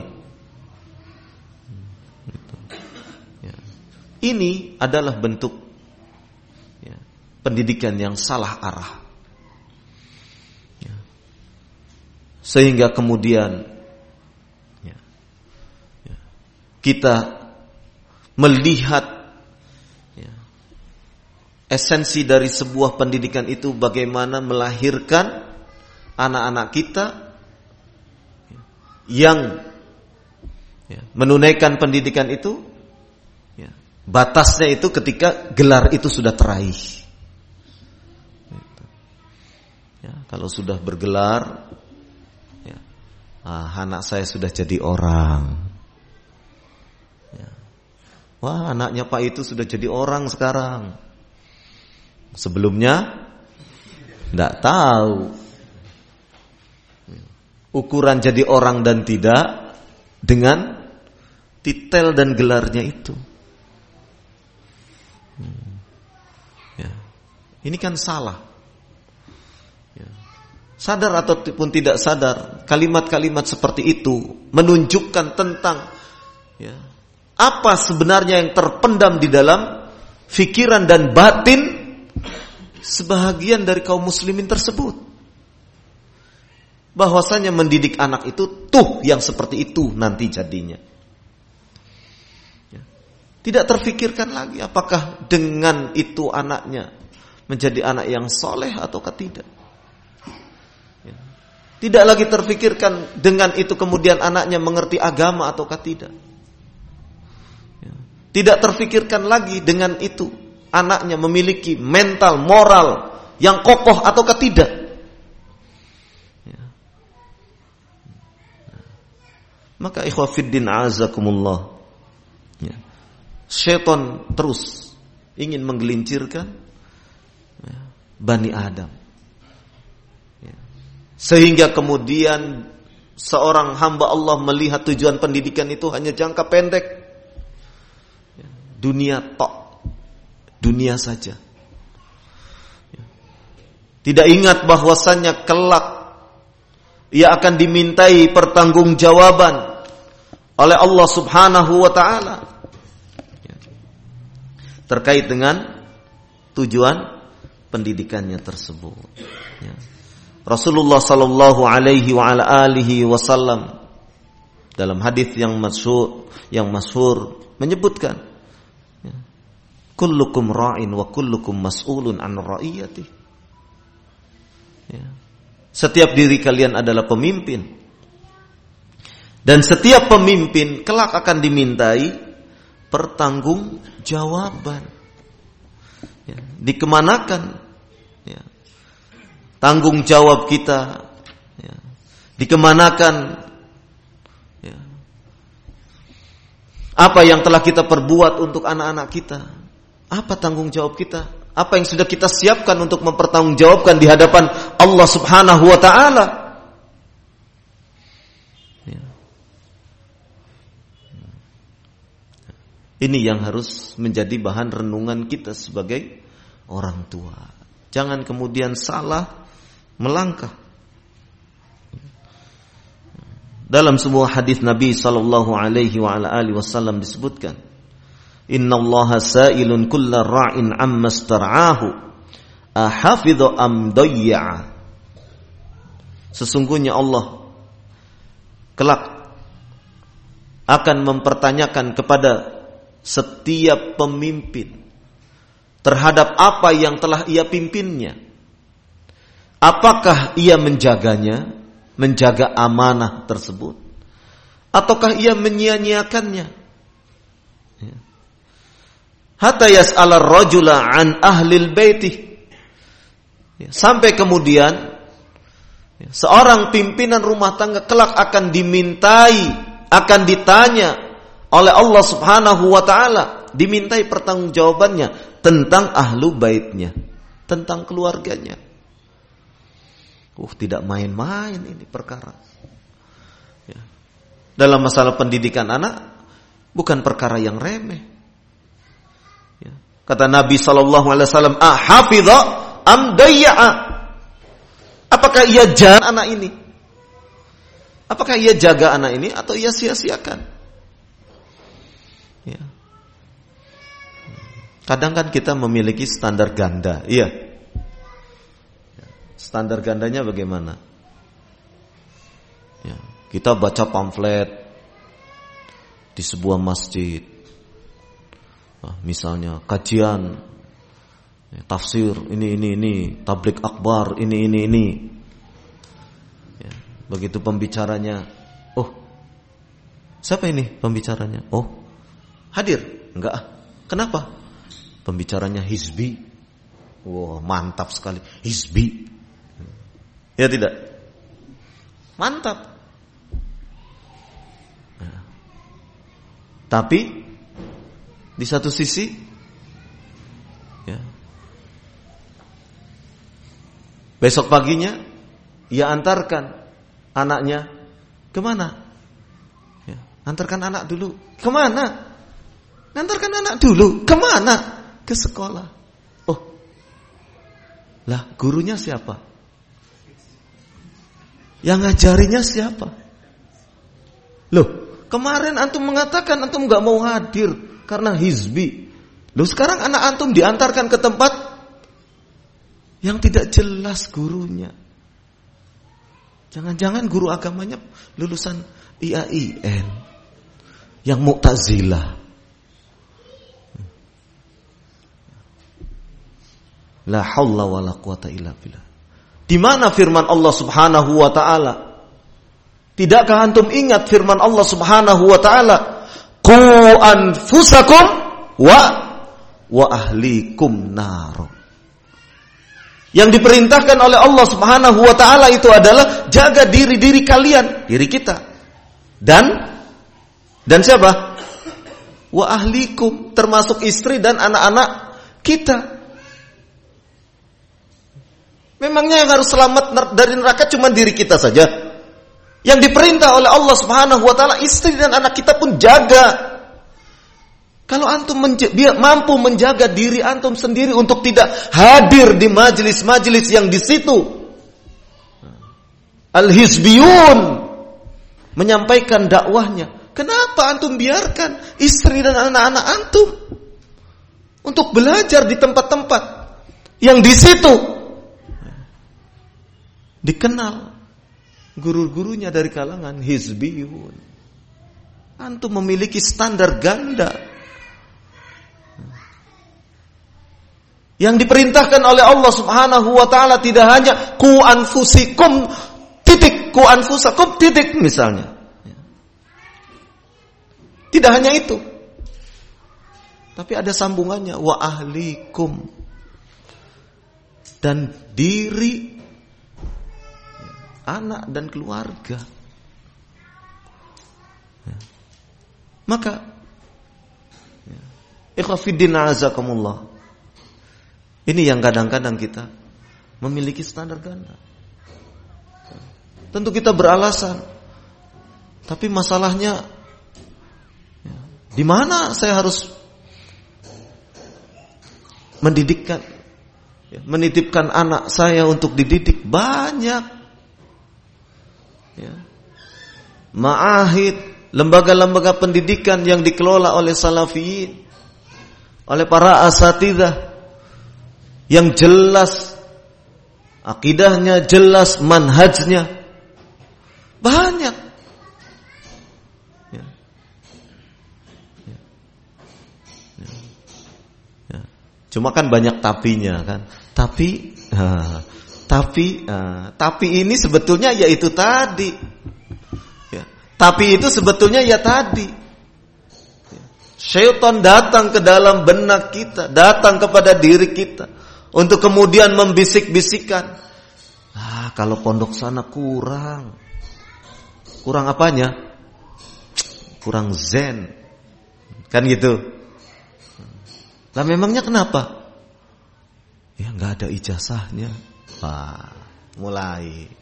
Ya. Ini adalah bentuk ya, pendidikan yang salah arah. Ya. Sehingga kemudian ya, ya, kita melihat esensi dari sebuah pendidikan itu bagaimana melahirkan anak-anak kita yang menunaikan pendidikan itu, batasnya itu ketika gelar itu sudah teraih. Kalau sudah bergelar, anak saya sudah jadi orang. Wah, anaknya Pak itu sudah jadi orang sekarang. Sebelumnya tidak tahu. Ukuran jadi orang dan tidak dengan titel dan gelarnya itu. Ya. Ini kan salah. Ya. Sadar ataupun tidak sadar, kalimat-kalimat seperti itu menunjukkan tentang ya, apa sebenarnya yang terpendam di dalam fikiran dan batin sebahagian dari kaum muslimin tersebut. Bahwasanya mendidik anak itu tuh yang seperti itu nanti jadinya. Tidak terfikirkan lagi apakah dengan itu anaknya menjadi anak yang soleh ataukah tidak. Tidak lagi terfikirkan dengan itu kemudian anaknya mengerti agama ataukah tidak. Tidak terfikirkan lagi dengan itu anaknya memiliki mental, moral yang kokoh ataukah tidak. Maka ikhwafiddin azakumullah, syaitan terus ingin menggelincirkan Bani Adam, sehingga kemudian seorang hamba Allah melihat tujuan pendidikan itu hanya jangka pendek, dunia tok, dunia saja. Tidak ingat bahwasannya kelak ia akan dimintai pertanggungjawaban oleh Allah Subhanahu wa taala terkait dengan tujuan pendidikannya tersebut. Rasulullah sallallahu alaihi wa ala alihi wasallam dalam hadis yang masyhur menyebutkan, kullukum ra'in wa kullukum mas'ulun an ra'iyati. Setiap diri kalian adalah pemimpin, dan setiap pemimpin kelak akan dimintai pertanggungjawaban. Dikemanakan tanggung jawab kita? Dikemanakan apa yang telah kita perbuat untuk anak-anak kita? Apa tanggung jawab kita? Apa yang sudah kita siapkan untuk mempertanggungjawabkan di hadapan Allah Subhanahu wa taala? Ini yang harus menjadi bahan renungan kita sebagai orang tua. Jangan kemudian salah melangkah. Dalam sebuah hadis Nabi sallallahu alaihi wa ala alihi wasallam disebutkan, innallaha sa'ilun kullar ra'in amma star'ahu ahafidhu am dayya'a. Sesungguhnya Allah kelak akan mempertanyakan kepada setiap pemimpin terhadap apa yang telah ia pimpinnya. Apakah ia menjaganya, menjaga amanah tersebut, ataukah ia menyia-nyiakannya? Hatta yas'ala ar-rajula an ahlil baitih. Sampai kemudian seorang pimpinan rumah tangga kelak akan dimintai, akan ditanya oleh Allah Subhanahu wa taala, dimintai pertanggungjawabannya tentang ahlu baitnya, tentang keluarganya. Tidak main-main ini perkara. Dalam masalah pendidikan anak bukan perkara yang remeh. Kata Nabi sallallahu alaihi wasallam, ahafidha am dayya'a. Apakah ia jaga anak ini? Apakah ia jaga anak ini atau ia sia-siakan? Ya. Kadang kan kita memiliki standar ganda, iya. Standar gandanya bagaimana? Ya, kita baca pamflet di sebuah masjid, misalnya kajian tafsir ini, tabligh akbar ini. Ya, begitu pembicaranya, oh, siapa ini pembicaranya? Oh, hadir? Enggak. Kenapa? Pembicaranya hizbi. Wah, mantap sekali, hizbi. Ya tidak? Mantap. Nah, tapi di satu sisi, ya, besok paginya ia antarkan anaknya kemana? Ya, antarkan anak dulu. Kemana? Antarkan anak dulu. Kemana? Ke sekolah. Oh, lah gurunya siapa? Yang ngajarinya siapa? Loh, kemarin antum mengatakan antum gak mau hadir karena hizbi. Loh, sekarang anak antum diantarkan ke tempat yang tidak jelas gurunya. Jangan-jangan guru agamanya lulusan IAIN yang Mu'tazilah. La haula wala quwata illa billah. Di mana firman Allah Subhanahu wa taala? Tidakkah antum ingat firman Allah Subhanahu wa taala? Qu anfusakum wa ahlikum nar. Yang diperintahkan oleh Allah Subhanahu wa taala itu adalah jaga diri kalian, diri kita. Dan siapa? Wa ahlikum, termasuk istri dan anak-anak kita. Memangnya yang harus selamat dari neraka cuma diri kita saja? Yang diperintah oleh Allah Subhanahu wa taala, istri dan anak kita pun jaga. Kalau antum mampu menjaga diri antum sendiri untuk tidak hadir di majelis-majelis yang di situ al-hizbiyun menyampaikan dakwahnya, kenapa antum biarkan istri dan anak-anak antum untuk belajar di tempat-tempat yang di situ dikenal guru-gurunya dari kalangan hizbiyun? Antum memiliki standar ganda. Yang diperintahkan oleh Allah Subhanahu wa taala tidak hanya ku anfusikum titik, ku anfusakum titik misalnya. Tidak hanya itu. Tapi ada sambungannya, wa ahlikum, dan diri, anak dan keluarga. Maka ikhwafiddin azakumullah, ini yang kadang-kadang kita memiliki standar ganda. Tentu kita beralasan, tapi masalahnya di mana saya harus menitipkan anak saya untuk dididik? Banyak. Ya. Ma'ahid, lembaga-lembaga pendidikan yang dikelola oleh salafiyin, oleh para asatidzah yang jelas akidahnya, jelas manhajnya, banyak. Ya. Ya. Ya. Cuma kan banyak tapinya kan. Tapi ini sebetulnya yaitu tadi. Ya. Tapi itu sebetulnya ya tadi. Ya. Syaitan datang ke dalam benak kita, datang kepada diri kita untuk kemudian membisik-bisikan. Kalau pondok sana kurang apanya? Kurang zen. Kan gitu. Lah memangnya kenapa? Ya enggak ada ijazahnya. Mulai.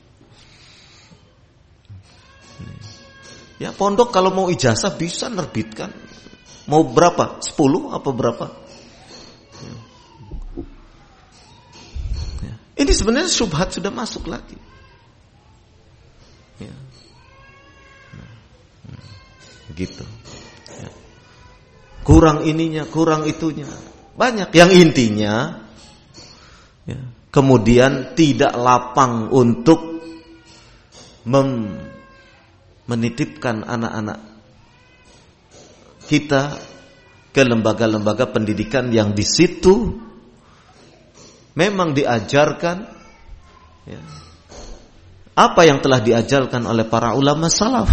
Ya pondok kalau mau ijazah bisa nerbitkan. Mau berapa? 10 apa berapa? Ini sebenarnya syubhat sudah masuk lagi. Ya. Begitu. Ya. Kurang ininya, kurang itunya. Banyak yang intinya ya, kemudian tidak lapang untuk menitipkan anak-anak kita ke lembaga-lembaga pendidikan yang di situ memang diajarkan ya, apa yang telah diajarkan oleh para ulama salaf.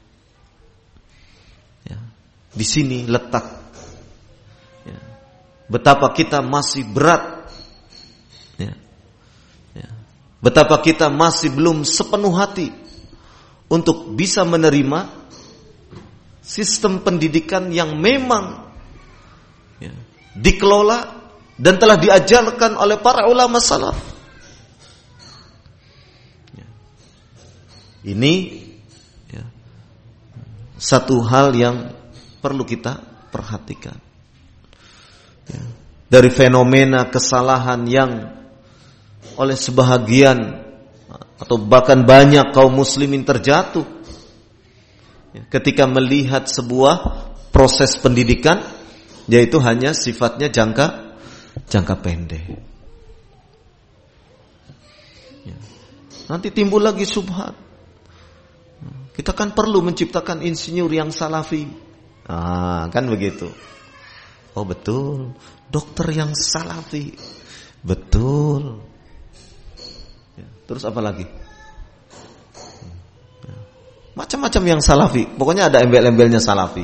Ya, di sini letak ya, betapa kita masih berat, ya, ya, betapa kita masih belum sepenuh hati untuk bisa menerima sistem pendidikan yang memang ya, dikelola dan telah diajarkan oleh para ulama salaf. Ya. Ini ya, satu hal yang perlu kita perhatikan. Ya. Dari fenomena kesalahan yang oleh sebahagian atau bahkan banyak kaum muslimin terjatuh ketika melihat sebuah proses pendidikan, yaitu hanya sifatnya jangka pendek. Nanti timbul lagi subhat. Kita kan perlu menciptakan insinyur yang salafi. Kan begitu. Oh betul, dokter yang salafi. Betul. Terus apa lagi? Macam-macam yang salafi. Pokoknya ada embel-embelnya salafi.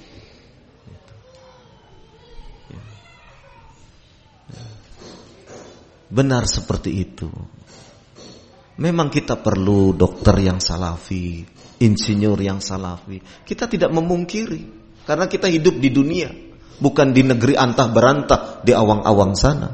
Benar seperti itu. Memang kita perlu dokter yang salafi, insinyur yang salafi. Kita tidak memungkiri, karena kita hidup di dunia, bukan di negeri antah berantah di awang-awang sana.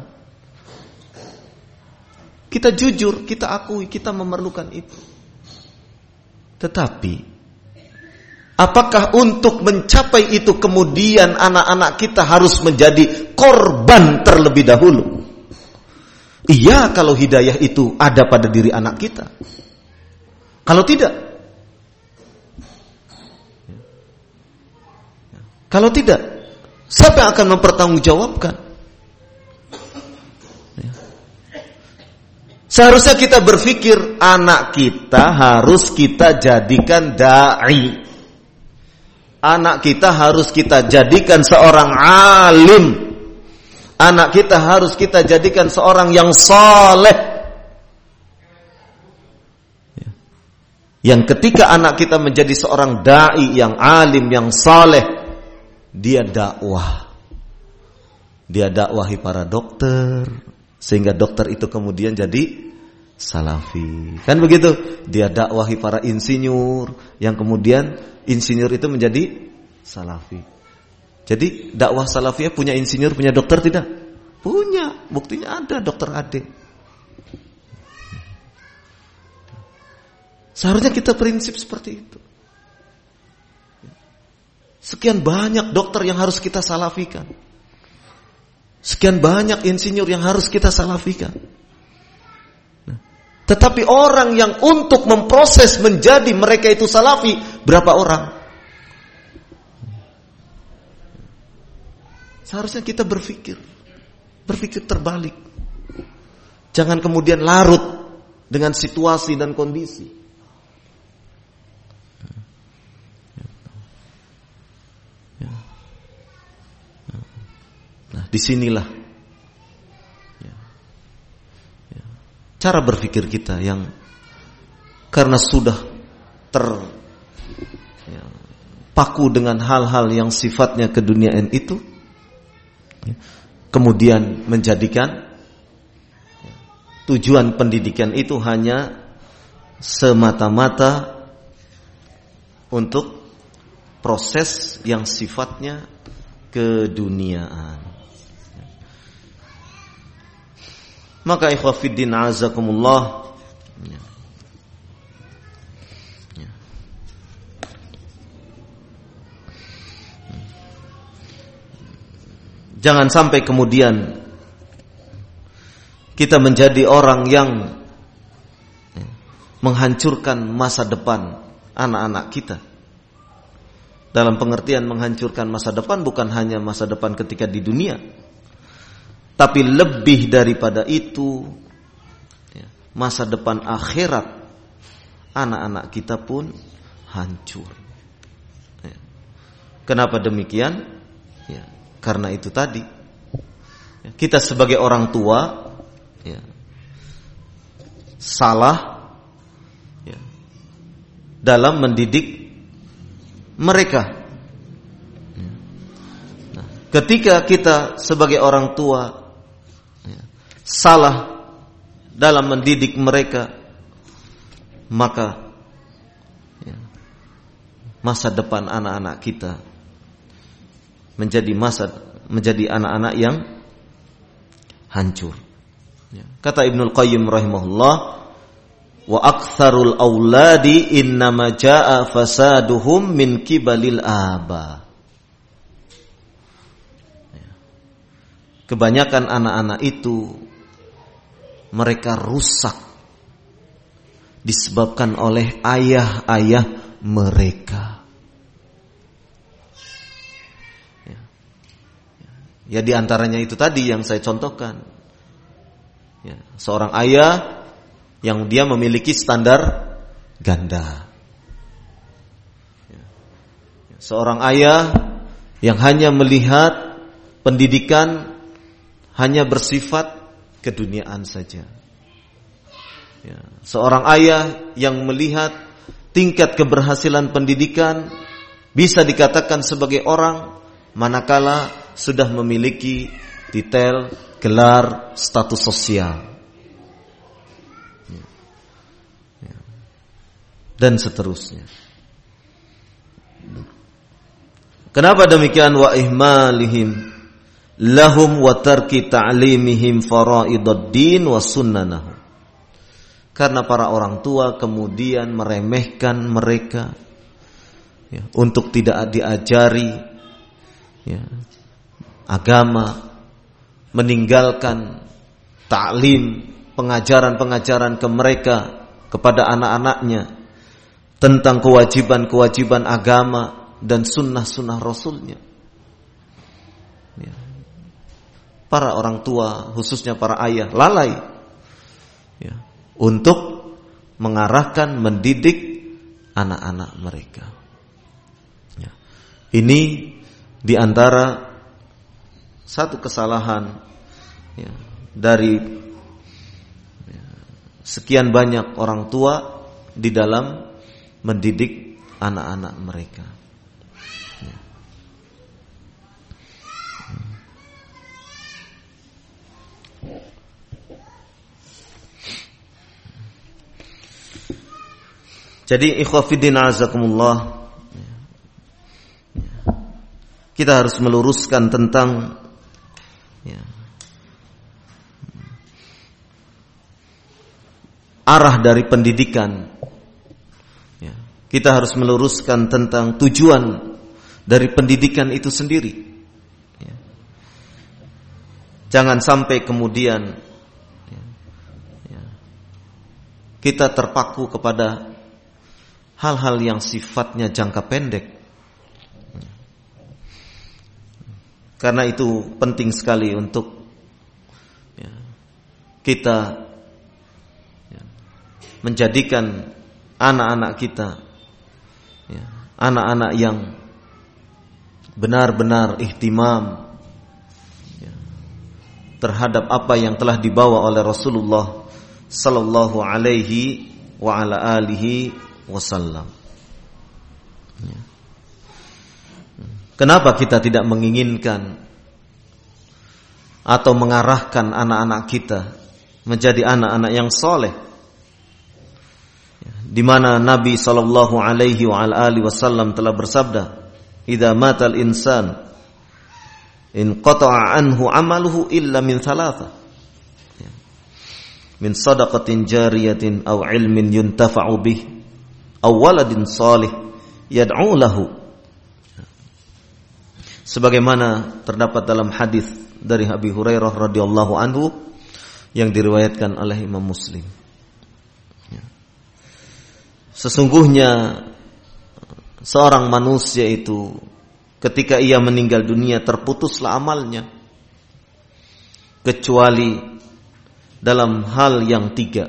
Kita jujur, kita akui, kita memerlukan itu. Tetapi apakah untuk mencapai itu kemudian anak-anak kita harus menjadi korban terlebih dahulu? Iya, kalau hidayah itu ada pada diri anak kita. Kalau tidak, siapa yang akan mempertanggungjawabkan? Seharusnya kita berpikir anak kita harus kita jadikan da'i. Anak kita harus kita jadikan seorang alim. Anak kita harus kita jadikan seorang yang saleh. Yang ketika anak kita menjadi seorang da'i yang alim, yang saleh, dia dakwah. Dia dakwahi para dokter, sehingga dokter itu kemudian jadi salafi. Kan begitu? Dia dakwahi para insinyur, yang kemudian insinyur itu menjadi salafi. Jadi dakwah salafiyah punya insinyur, punya dokter tidak? Punya. Buktinya ada dokter Ade. Seharusnya kita prinsip seperti itu. Sekian banyak dokter yang harus kita salafikan. Sekian banyak insinyur yang harus kita salafikan. Tetapi orang yang untuk memproses menjadi mereka itu salafi, berapa orang? Seharusnya kita berpikir terbalik. Jangan kemudian larut dengan situasi dan kondisi. Nah, disinilah cara berpikir kita yang karena sudah terpaku dengan hal-hal yang sifatnya keduniaan itu, kemudian menjadikan tujuan pendidikan itu hanya semata-mata untuk proses yang sifatnya keduniaan. Maka ikhwafiddin azakumullah, jangan sampai kemudian kita menjadi orang yang menghancurkan masa depan anak-anak kita. Dalam pengertian menghancurkan masa depan bukan hanya masa depan ketika di dunia, tapi lebih daripada itu, masa depan akhirat anak-anak kita pun hancur. Kenapa demikian? Karena itu tadi, kita sebagai orang tua salah dalam mendidik mereka. Nah, ketika kita sebagai orang tua salah dalam mendidik mereka, maka masa depan anak-anak kita menjadi anak-anak yang hancur. Kata Ibnul Qayyim rahimahullah, wa aktsarul auladi innama jaa fasaduhum min kibalil aba. Kebanyakan anak-anak itu mereka rusak disebabkan oleh ayah-ayah mereka. Ya, di antaranya itu tadi yang saya contohkan. Seorang ayah yang dia memiliki standar ganda. Seorang ayah yang hanya melihat pendidikan hanya bersifat keduniaan saja. Seorang ayah yang melihat tingkat keberhasilan pendidikan bisa dikatakan sebagai orang manakala sudah memiliki titel, gelar, status sosial. Dan seterusnya. Kenapa demikian? Wa ihmalihim lahum wa tarki ta'limihim faraiduddin wa sunnanahu. Karena para orang tua kemudian meremehkan mereka untuk tidak diajari agama, meninggalkan ta'lim, pengajaran-pengajaran ke mereka kepada anak-anaknya tentang kewajiban-kewajiban agama dan sunnah-sunnah Rasulnya. Para orang tua, khususnya para ayah, lalai untuk mengarahkan, mendidik anak-anak mereka. Ini diantara satu kesalahan dari sekian banyak orang tua di dalam mendidik anak-anak mereka. Jadi ikhwafidin azakumullah, kita harus meluruskan tentang arah dari pendidikan. Kita harus meluruskan tentang tujuan dari pendidikan itu sendiri. Jangan sampai kemudian kita terpaku kepada hal-hal yang sifatnya jangka pendek. Karena itu penting sekali untuk kita menjadikan anak-anak kita anak-anak yang benar-benar ihtimam terhadap apa yang telah dibawa oleh Rasulullah sallallahu alaihi wa ala alihi wasallam. Kenapa kita tidak menginginkan atau mengarahkan anak-anak kita menjadi anak-anak yang soleh, di mana Nabi sallallahu alaihi wa ala alihi wasallam telah bersabda, "Idza matal insan in qata'a anhu amaluhu illa min thalatha." Min sadaqatin jariyatin aw ilmin yuntafa'u bih aw waladin salih yad'u lahu. Sebagaimana terdapat dalam hadis dari Abi Hurairah radhiyallahu anhu yang diriwayatkan oleh Imam Muslim. Sesungguhnya seorang manusia itu ketika ia meninggal dunia terputuslah amalnya, kecuali dalam hal yang 3,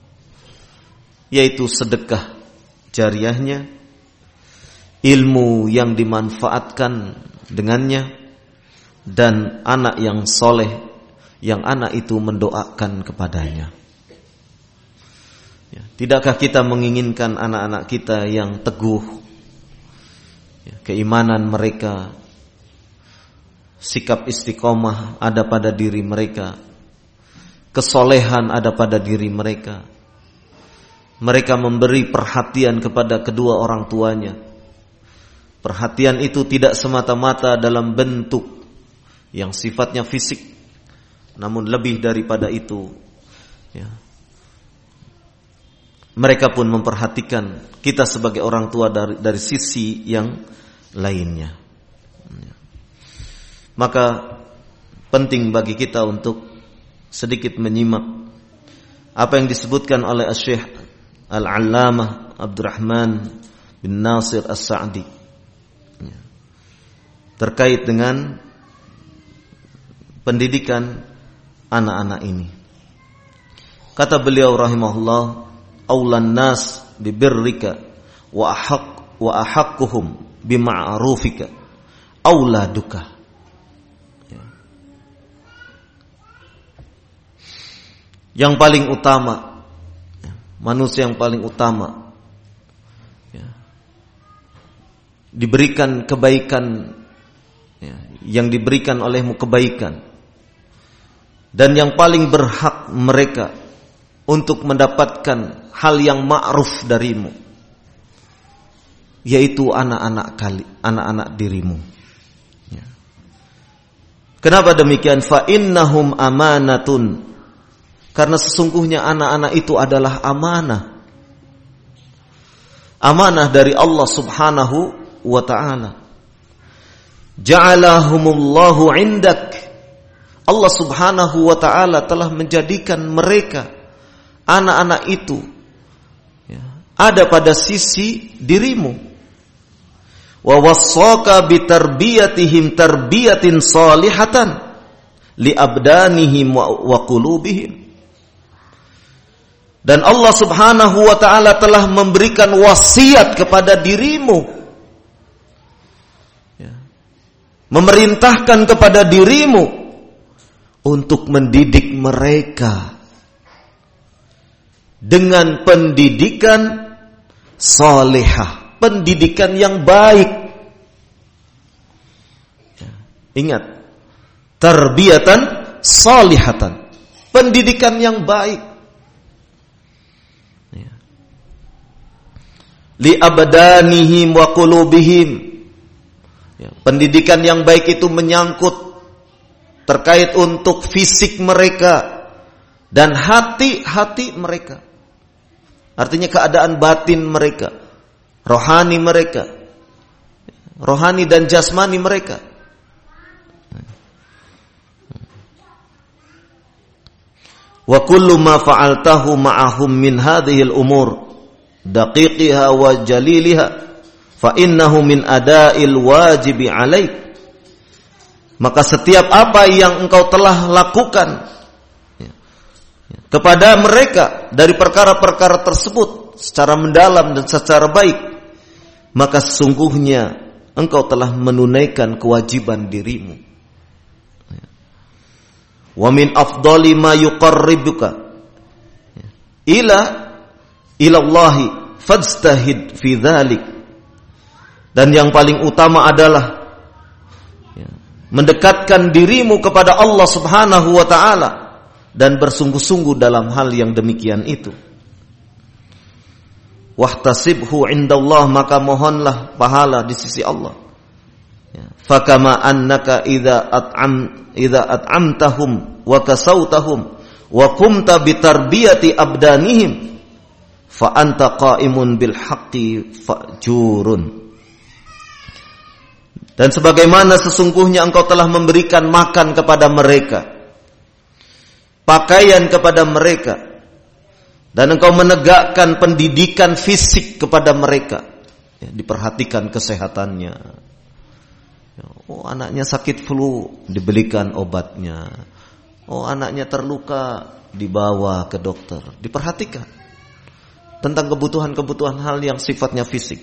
yaitu sedekah jariyahnya, ilmu yang dimanfaatkan dengannya, dan anak yang soleh yang anak itu mendoakan kepadanya. Tidakkah kita menginginkan anak-anak kita yang teguh, keimanan mereka, sikap istiqomah ada pada diri mereka, kesolehan ada pada diri mereka, mereka memberi perhatian kepada kedua orang tuanya. Perhatian itu tidak semata-mata dalam bentuk yang sifatnya fisik, namun lebih daripada itu, mereka pun memperhatikan kita sebagai orang tua dari sisi yang lainnya. Maka penting bagi kita untuk sedikit menyimak apa yang disebutkan oleh Syekh Al-Allamah Abdurrahman bin Nasir As-Sa'di terkait dengan pendidikan anak-anak ini. Kata beliau rahimahullah, aulan nas bibirrika wa ahaqquhum bima'rufika auladuka. Yang paling utama, manusia yang paling utama diberikan kebaikan, yang diberikan olehmu kebaikan, dan yang paling berhak mereka untuk mendapatkan hal yang ma'ruf darimu, yaitu anak-anak dirimu. Kenapa demikian? Fa innahum amanatun, karena sesungguhnya anak-anak itu adalah amanah. Amanah dari Allah Subhanahu wa ta'ala. Ja'alahumullahu indak, Allah Subhanahu wa ta'ala telah menjadikan mereka, anak-anak itu, ada pada sisi dirimu. Wa wassaka bitarbiyatihim tarbiyatin salihatan li abdanihim wa qulubihim. Dan Allah Subhanahu wa ta'ala telah memberikan wasiat kepada dirimu, memerintahkan kepada dirimu untuk mendidik mereka dengan pendidikan salihah, pendidikan yang baik. Ingat, tarbiyatan salihatan, pendidikan yang baik. Li abdanihim wa qulubihim. Pendidikan yang baik itu menyangkut terkait untuk fisik mereka dan hati-hati mereka. Artinya keadaan batin mereka, rohani mereka, rohani dan jasmani mereka. Wa kullu ma fa'altahu ma'ahum min hadhihi al-umur daqiqiha wa jaliliha fa innahu min ada'il wajibi 'alaik. Maka setiap apa yang engkau telah lakukan kepada mereka dari perkara-perkara tersebut secara mendalam dan secara baik, maka sesungguhnya engkau telah menunaikan kewajiban dirimu. Wa min afdali ma yuqarribuka ila Allahi fajtahid fi dzalik. Dan yang paling utama adalah mendekatkan dirimu kepada Allah Subhanahu wa ta'ala dan bersungguh-sungguh dalam hal yang demikian itu. Wahtasibhu indallah, maka mohonlah pahala di sisi Allah. Fakama annaka idza at'amtahum wa kasautahum wa qumta bitarbiyati abdanihim fa anta qa'imun bil haqqi fajurun. Dan sebagaimana sesungguhnya engkau telah memberikan makan kepada mereka pakaian kepada mereka, dan engkau menegakkan pendidikan fisik kepada mereka. Diperhatikan kesehatannya. Oh, anaknya sakit flu, dibelikan obatnya. Oh, anaknya terluka, dibawa ke dokter. Diperhatikan tentang kebutuhan-kebutuhan hal yang sifatnya fisik.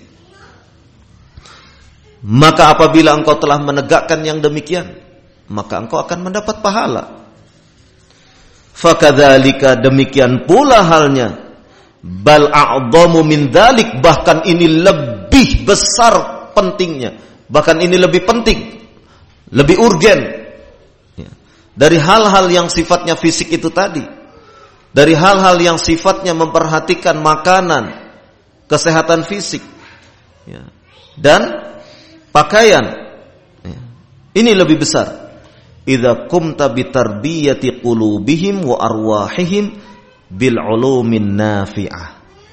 Maka apabila engkau telah menegakkan yang demikian, maka engkau akan mendapat pahala. Fakadzalika, demikian pula halnya, bal a'dhamu min dzalik, bahkan ini lebih besar pentingnya, bahkan ini lebih penting, lebih urgen dari hal-hal yang sifatnya fisik itu tadi, dari hal-hal yang sifatnya memperhatikan makanan, kesehatan fisik, dan pakaian. Ini lebih besar. Idza qumta bi tarbiyati qulubihim wa arwahihim bil ulumin nafi'ah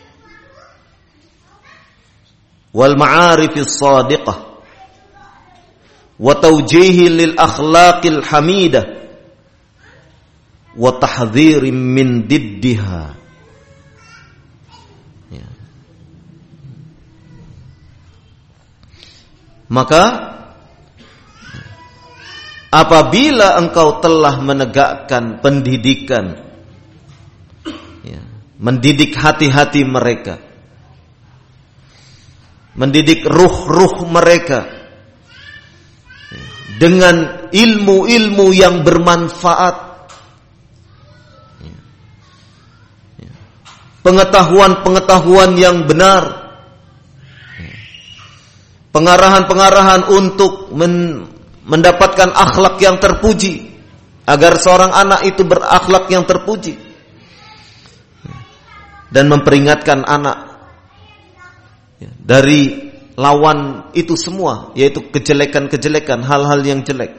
wal ma'arifis shadiqah wa tawjihi lil akhlaqil hamidah wa tahdhirin min diddiha. Maka apabila engkau telah menegakkan pendidikan, mendidik hati-hati mereka, mendidik ruh-ruh mereka dengan ilmu-ilmu yang bermanfaat, pengetahuan-pengetahuan yang benar, pengarahan-pengarahan untuk mendapatkan akhlak yang terpuji, agar seorang anak itu berakhlak yang terpuji, dan memperingatkan anak dari lawan itu semua, yaitu kejelekan-kejelekan, hal-hal yang jelek.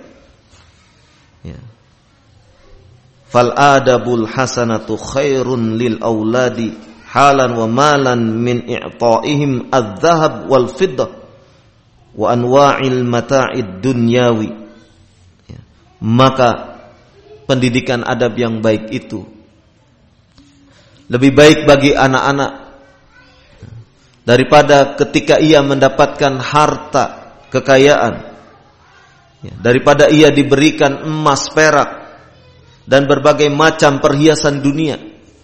Fal adabul hasanatu khairun lil auladi halan wa malan min i'ta'ihim adz-dzahab wal fiddah wa anwa'il mata'id dunyawi. Maka pendidikan adab yang baik itu lebih baik bagi anak-anak daripada ketika ia mendapatkan harta, kekayaan, daripada ia diberikan emas, perak, dan berbagai macam perhiasan dunia.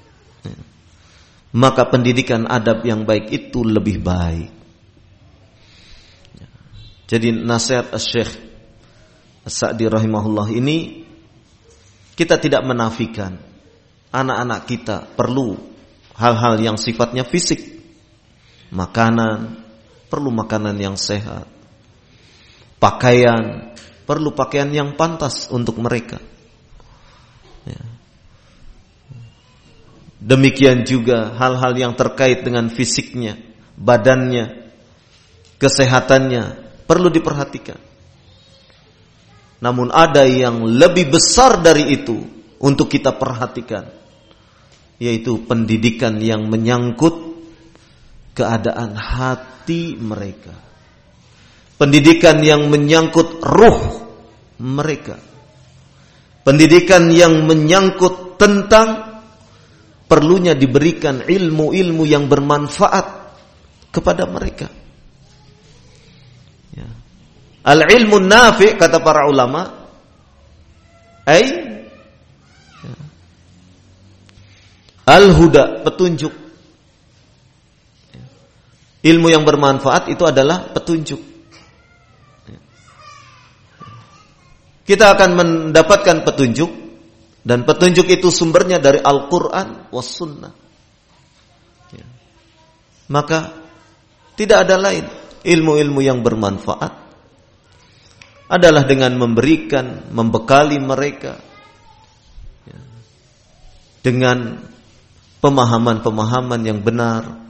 Maka pendidikan adab yang baik itu lebih baik. Jadi nasihat Syekh As-Sa'di rahimahullah ini, kita tidak menafikan anak-anak kita perlu hal-hal yang sifatnya fisik. Makanan, perlu makanan yang sehat. Pakaian, perlu pakaian yang pantas untuk mereka. Demikian juga hal-hal yang terkait dengan fisiknya, badannya, kesehatannya, perlu diperhatikan. Namun ada yang lebih besar dari itu untuk kita perhatikan, yaitu pendidikan yang menyangkut keadaan hati mereka, pendidikan yang menyangkut ruh mereka, pendidikan yang menyangkut tentang perlunya diberikan ilmu-ilmu yang bermanfaat kepada mereka. Al-ilmu nafi', kata para ulama, al-huda, petunjuk. Ilmu yang bermanfaat itu adalah petunjuk. Kita akan mendapatkan petunjuk, dan petunjuk itu sumbernya dari Al-Quran was sunnah. Maka tidak ada lain, ilmu-ilmu yang bermanfaat adalah dengan memberikan, membekali mereka dengan pemahaman-pemahaman yang benar,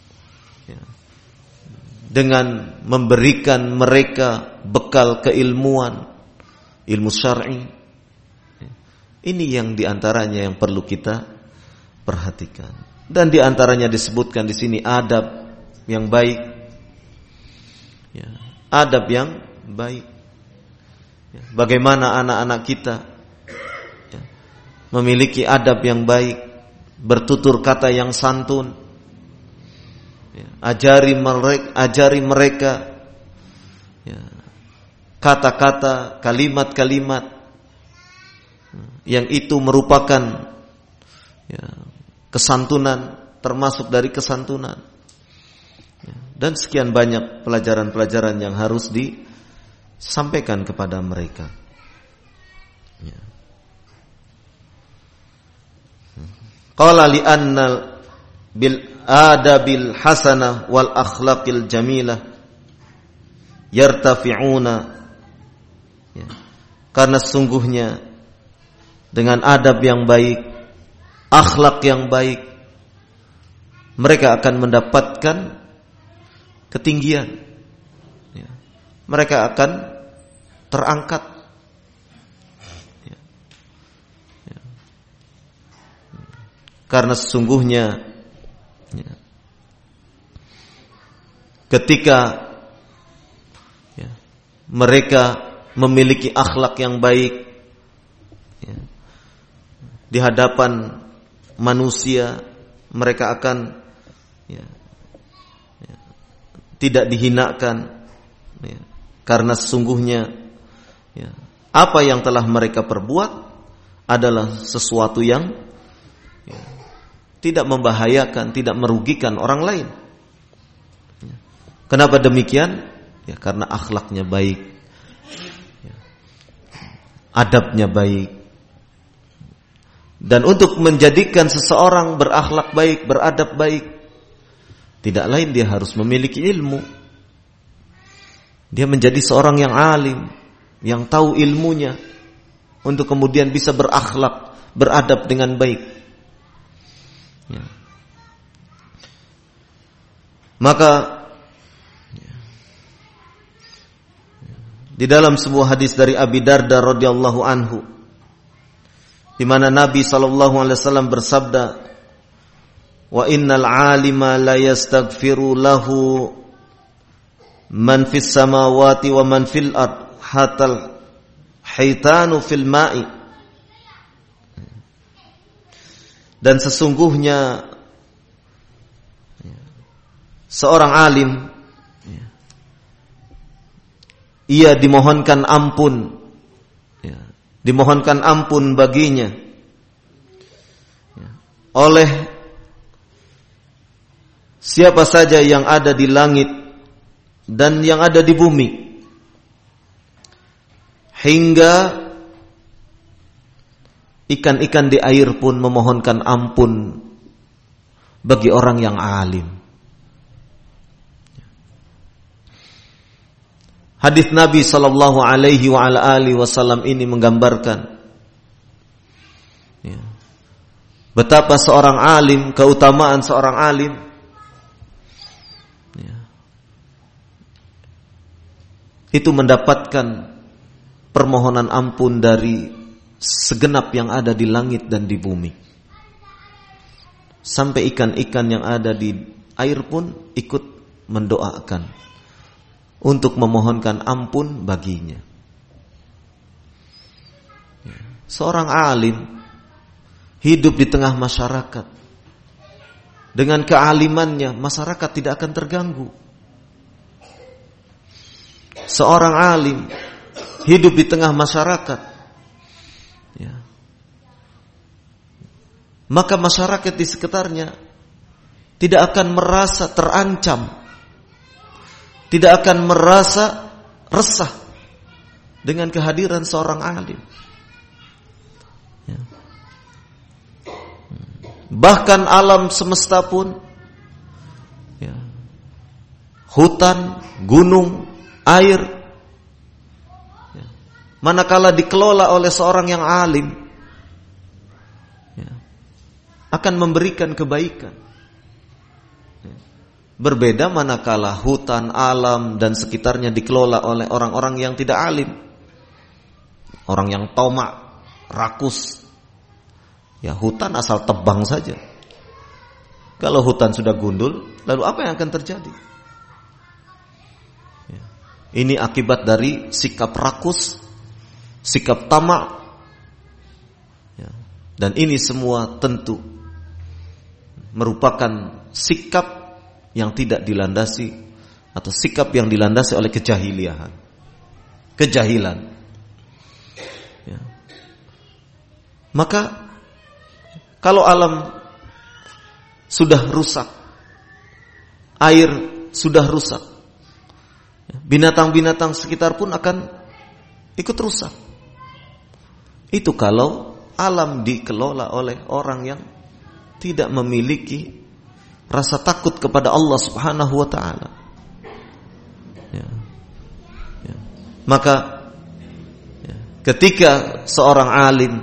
dengan memberikan mereka bekal keilmuan, ilmu syar'i. Ini yang diantaranya yang perlu kita perhatikan. Dan diantaranya disebutkan di sini adab yang baik, adab yang baik. Bagaimana anak-anak kita memiliki adab yang baik, bertutur kata yang santun. Ajari mereka kata-kata, kalimat-kalimat yang itu merupakan kesantunan, termasuk dari kesantunan. Dan sekian banyak pelajaran-pelajaran yang harus disampaikan kepada mereka. Qala li anna bil adabil hasanah wal akhlaqil jamilah yartafi'una, karena sesungguhnya dengan adab yang baik, akhlak yang baik, mereka akan mendapatkan ketinggian, mereka akan terangkat. Karena sesungguhnya ketika mereka memiliki akhlak yang baik di hadapan manusia, mereka akan tidak dihinakan, karena sesungguhnya apa yang telah mereka perbuat adalah sesuatu yang tidak membahayakan, tidak merugikan orang lain. Kenapa demikian? Karena akhlaknya baik, adabnya baik. Dan untuk menjadikan seseorang berakhlak baik, beradab baik, tidak lain dia harus memiliki ilmu. Dia menjadi seorang yang alim, yang tahu ilmunya, untuk kemudian bisa berakhlak, beradab dengan baik. Maka di dalam sebuah hadis dari Abi Darda radhiyallahu anhu, di mana Nabi sallallahu alaihi wasallam bersabda, "Wa innal 'alima la yastaghfiru lahu man fis samawati wa man fil ard hatal haitanu fil ma'i." Dan sesungguhnya seorang alim, ia dimohonkan ampun, dimohonkan ampun baginya oleh siapa saja yang ada di langit dan yang ada di bumi, hingga ikan-ikan di air pun memohonkan ampun bagi orang yang alim. Hadis Nabi sallallahu alaihi wa ala alihi wasallam ini menggambarkan betapa seorang alim, keutamaan seorang alim itu mendapatkan permohonan ampun dari segenap yang ada di langit dan di bumi. Sampai ikan-ikan yang ada di air pun ikut mendoakan untuk memohonkan ampun baginya. Seorang alim hidup di tengah masyarakat. Dengan kealimannya, masyarakat tidak akan terganggu. Seorang alim hidup di tengah masyarakat, maka masyarakat di sekitarnya tidak akan merasa terancam, tidak akan merasa resah dengan kehadiran seorang alim. Bahkan alam semesta pun, hutan, gunung, air, manakala dikelola oleh seorang yang alim, akan memberikan kebaikan. Berbeda manakala hutan, alam dan sekitarnya dikelola oleh orang-orang yang tidak alim, orang yang tomak, rakus. Hutan asal tebang saja. Kalau hutan sudah gundul, lalu apa yang akan terjadi? Ini akibat dari sikap rakus, sikap tamak, Dan ini semua tentu merupakan sikap yang tidak dilandasi atau sikap yang dilandasi oleh kejahilan. Ya. Maka kalau alam sudah rusak, air sudah rusak, binatang-binatang sekitar pun akan ikut rusak. Itu kalau alam dikelola oleh orang yang tidak memiliki rasa takut kepada Allah Subhanahu wa ta'ala. Ya. Ya. Maka ya, ketika seorang alim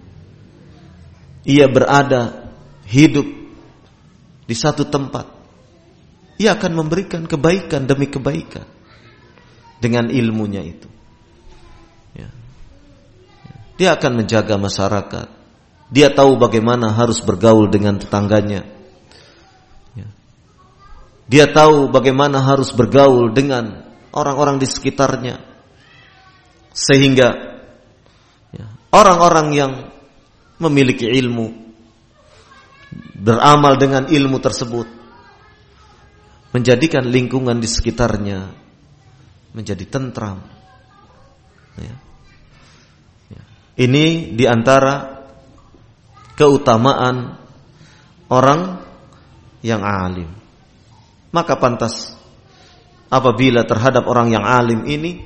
ia berada hidup di satu tempat, ia akan memberikan kebaikan demi kebaikan dengan ilmunya itu. Ya. Dia akan menjaga masyarakat. Dia tahu bagaimana harus bergaul dengan tetangganya. Ya. Dia tahu bagaimana harus bergaul dengan orang-orang di sekitarnya. Sehingga ya, orang-orang yang memiliki ilmu, beramal dengan ilmu tersebut, menjadikan lingkungan di sekitarnya menjadi tentram. Ya. Ya. Ini diantara keutamaan orang yang alim. Maka pantas apabila terhadap orang yang alim ini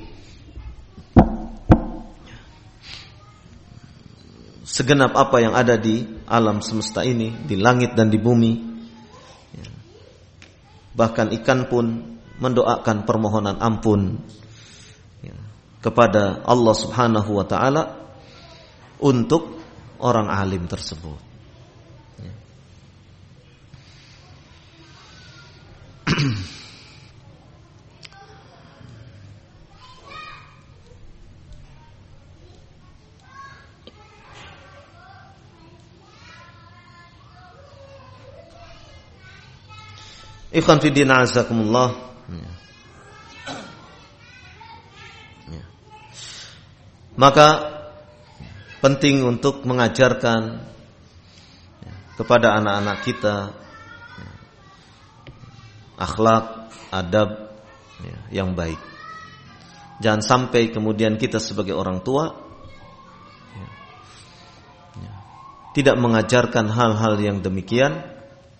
segenap apa yang ada di alam semesta ini, di langit dan di bumi, bahkan ikan pun mendoakan permohonan ampun kepada Allah Subhanahu wa ta'ala untuk orang alim tersebut. Ikhwan fi din azakumullah. Maka penting untuk mengajarkan kepada anak-anak kita akhlak, adab yang baik. Jangan sampai kemudian kita sebagai orang tua tidak mengajarkan hal-hal yang demikian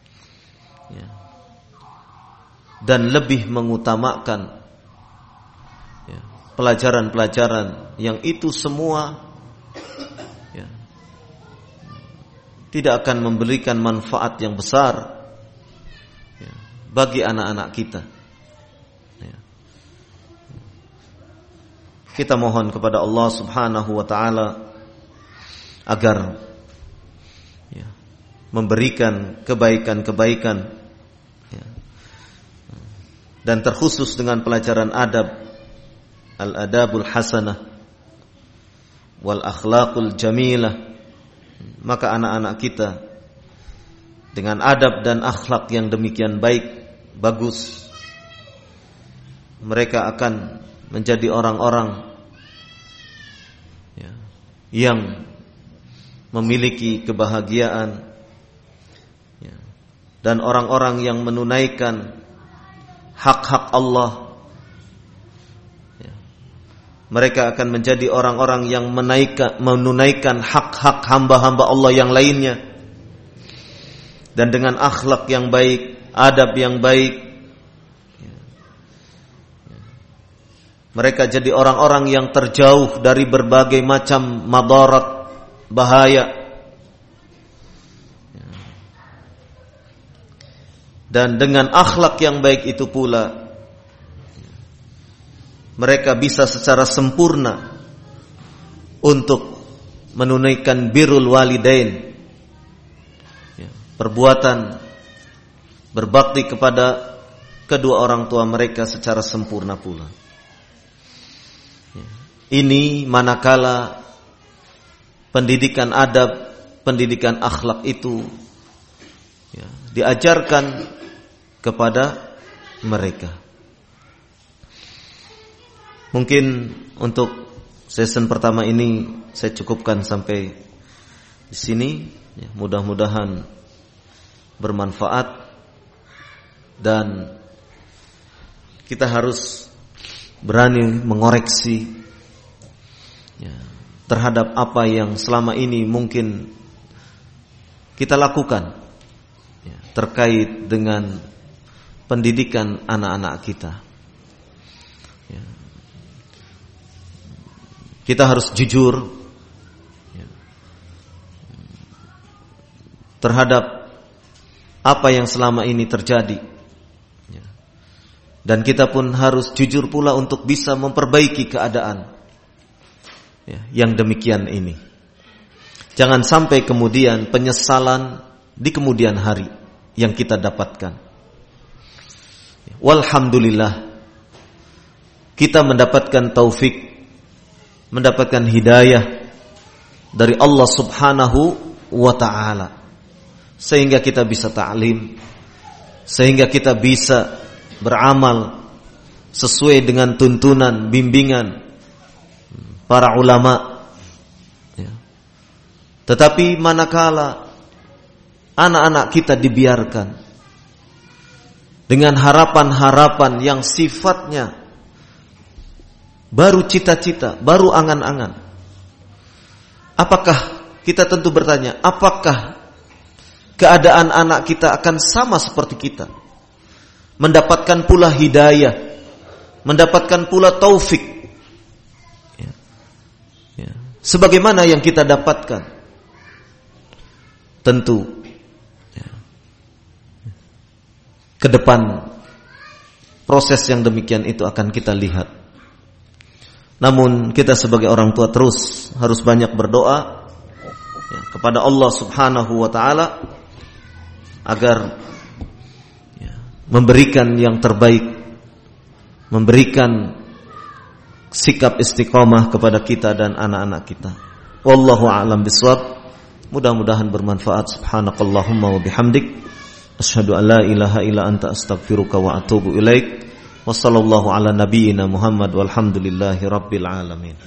dan lebih mengutamakan pelajaran-pelajaran yang itu semua tidak akan memberikan manfaat yang besar bagi anak-anak kita. Kita mohon kepada Allah Subhanahu wa ta'ala agar memberikan kebaikan-kebaikan dan terkhusus dengan pelajaran adab, al-adabul hasanah wal akhlaqul jamilah. Maka anak-anak kita dengan adab dan akhlak yang demikian baik, bagus, mereka akan menjadi orang-orang yang memiliki kebahagiaan dan orang-orang yang menunaikan hak-hak Allah. Mereka akan menjadi orang-orang yang menunaikan hak-hak hamba-hamba Allah yang lainnya. Dan dengan akhlak yang baik, adab yang baik, mereka jadi orang-orang yang terjauh dari berbagai macam madarat, bahaya. Dan dengan akhlak yang baik itu pula mereka bisa secara sempurna untuk menunaikan birrul walidain, perbuatan berbakti kepada kedua orang tua mereka secara sempurna pula. Ini manakala pendidikan adab, pendidikan akhlak itu diajarkan kepada mereka. Mungkin untuk season pertama ini saya cukupkan sampai di sini. Ya, mudah-mudahan bermanfaat dan kita harus berani mengoreksi ya, terhadap apa yang selama ini mungkin kita lakukan ya, terkait dengan pendidikan anak-anak kita. Ya. Kita harus jujur ya, terhadap apa yang selama ini terjadi. Ya. Dan kita pun harus jujur pula untuk bisa memperbaiki keadaan ya, yang demikian ini. Jangan sampai kemudian penyesalan di kemudian hari yang kita dapatkan. Walhamdulillah, kita mendapatkan taufik, mendapatkan hidayah dari Allah Subhanahu wa ta'ala, sehingga kita bisa ta'lim, sehingga kita bisa beramal sesuai dengan tuntunan, bimbingan para ulama. Tetapi manakala anak-anak kita dibiarkan dengan harapan-harapan yang sifatnya baru cita-cita, baru angan-angan, apakah kita tentu bertanya, apakah keadaan anak kita akan sama seperti kita, mendapatkan pula hidayah, mendapatkan pula taufik ya. Sebagaimana yang kita dapatkan? Tentu ya, ke depan proses yang demikian itu akan kita lihat. Namun kita sebagai orang tua terus harus banyak berdoa ya, kepada Allah Subhanahu wa ta'ala agar ya, memberikan yang terbaik, memberikan sikap istiqomah kepada kita dan anak-anak kita. Wallahu a'lam bishawab. Mudah-mudahan bermanfaat. Subhanakallahumma wa bihamdik, asyhadu an la ilaha illa anta astaghfiruka wa atubu ilaik. Wassallallahu ala nabiyyina Muhammad walhamdulillahi rabbil alamin.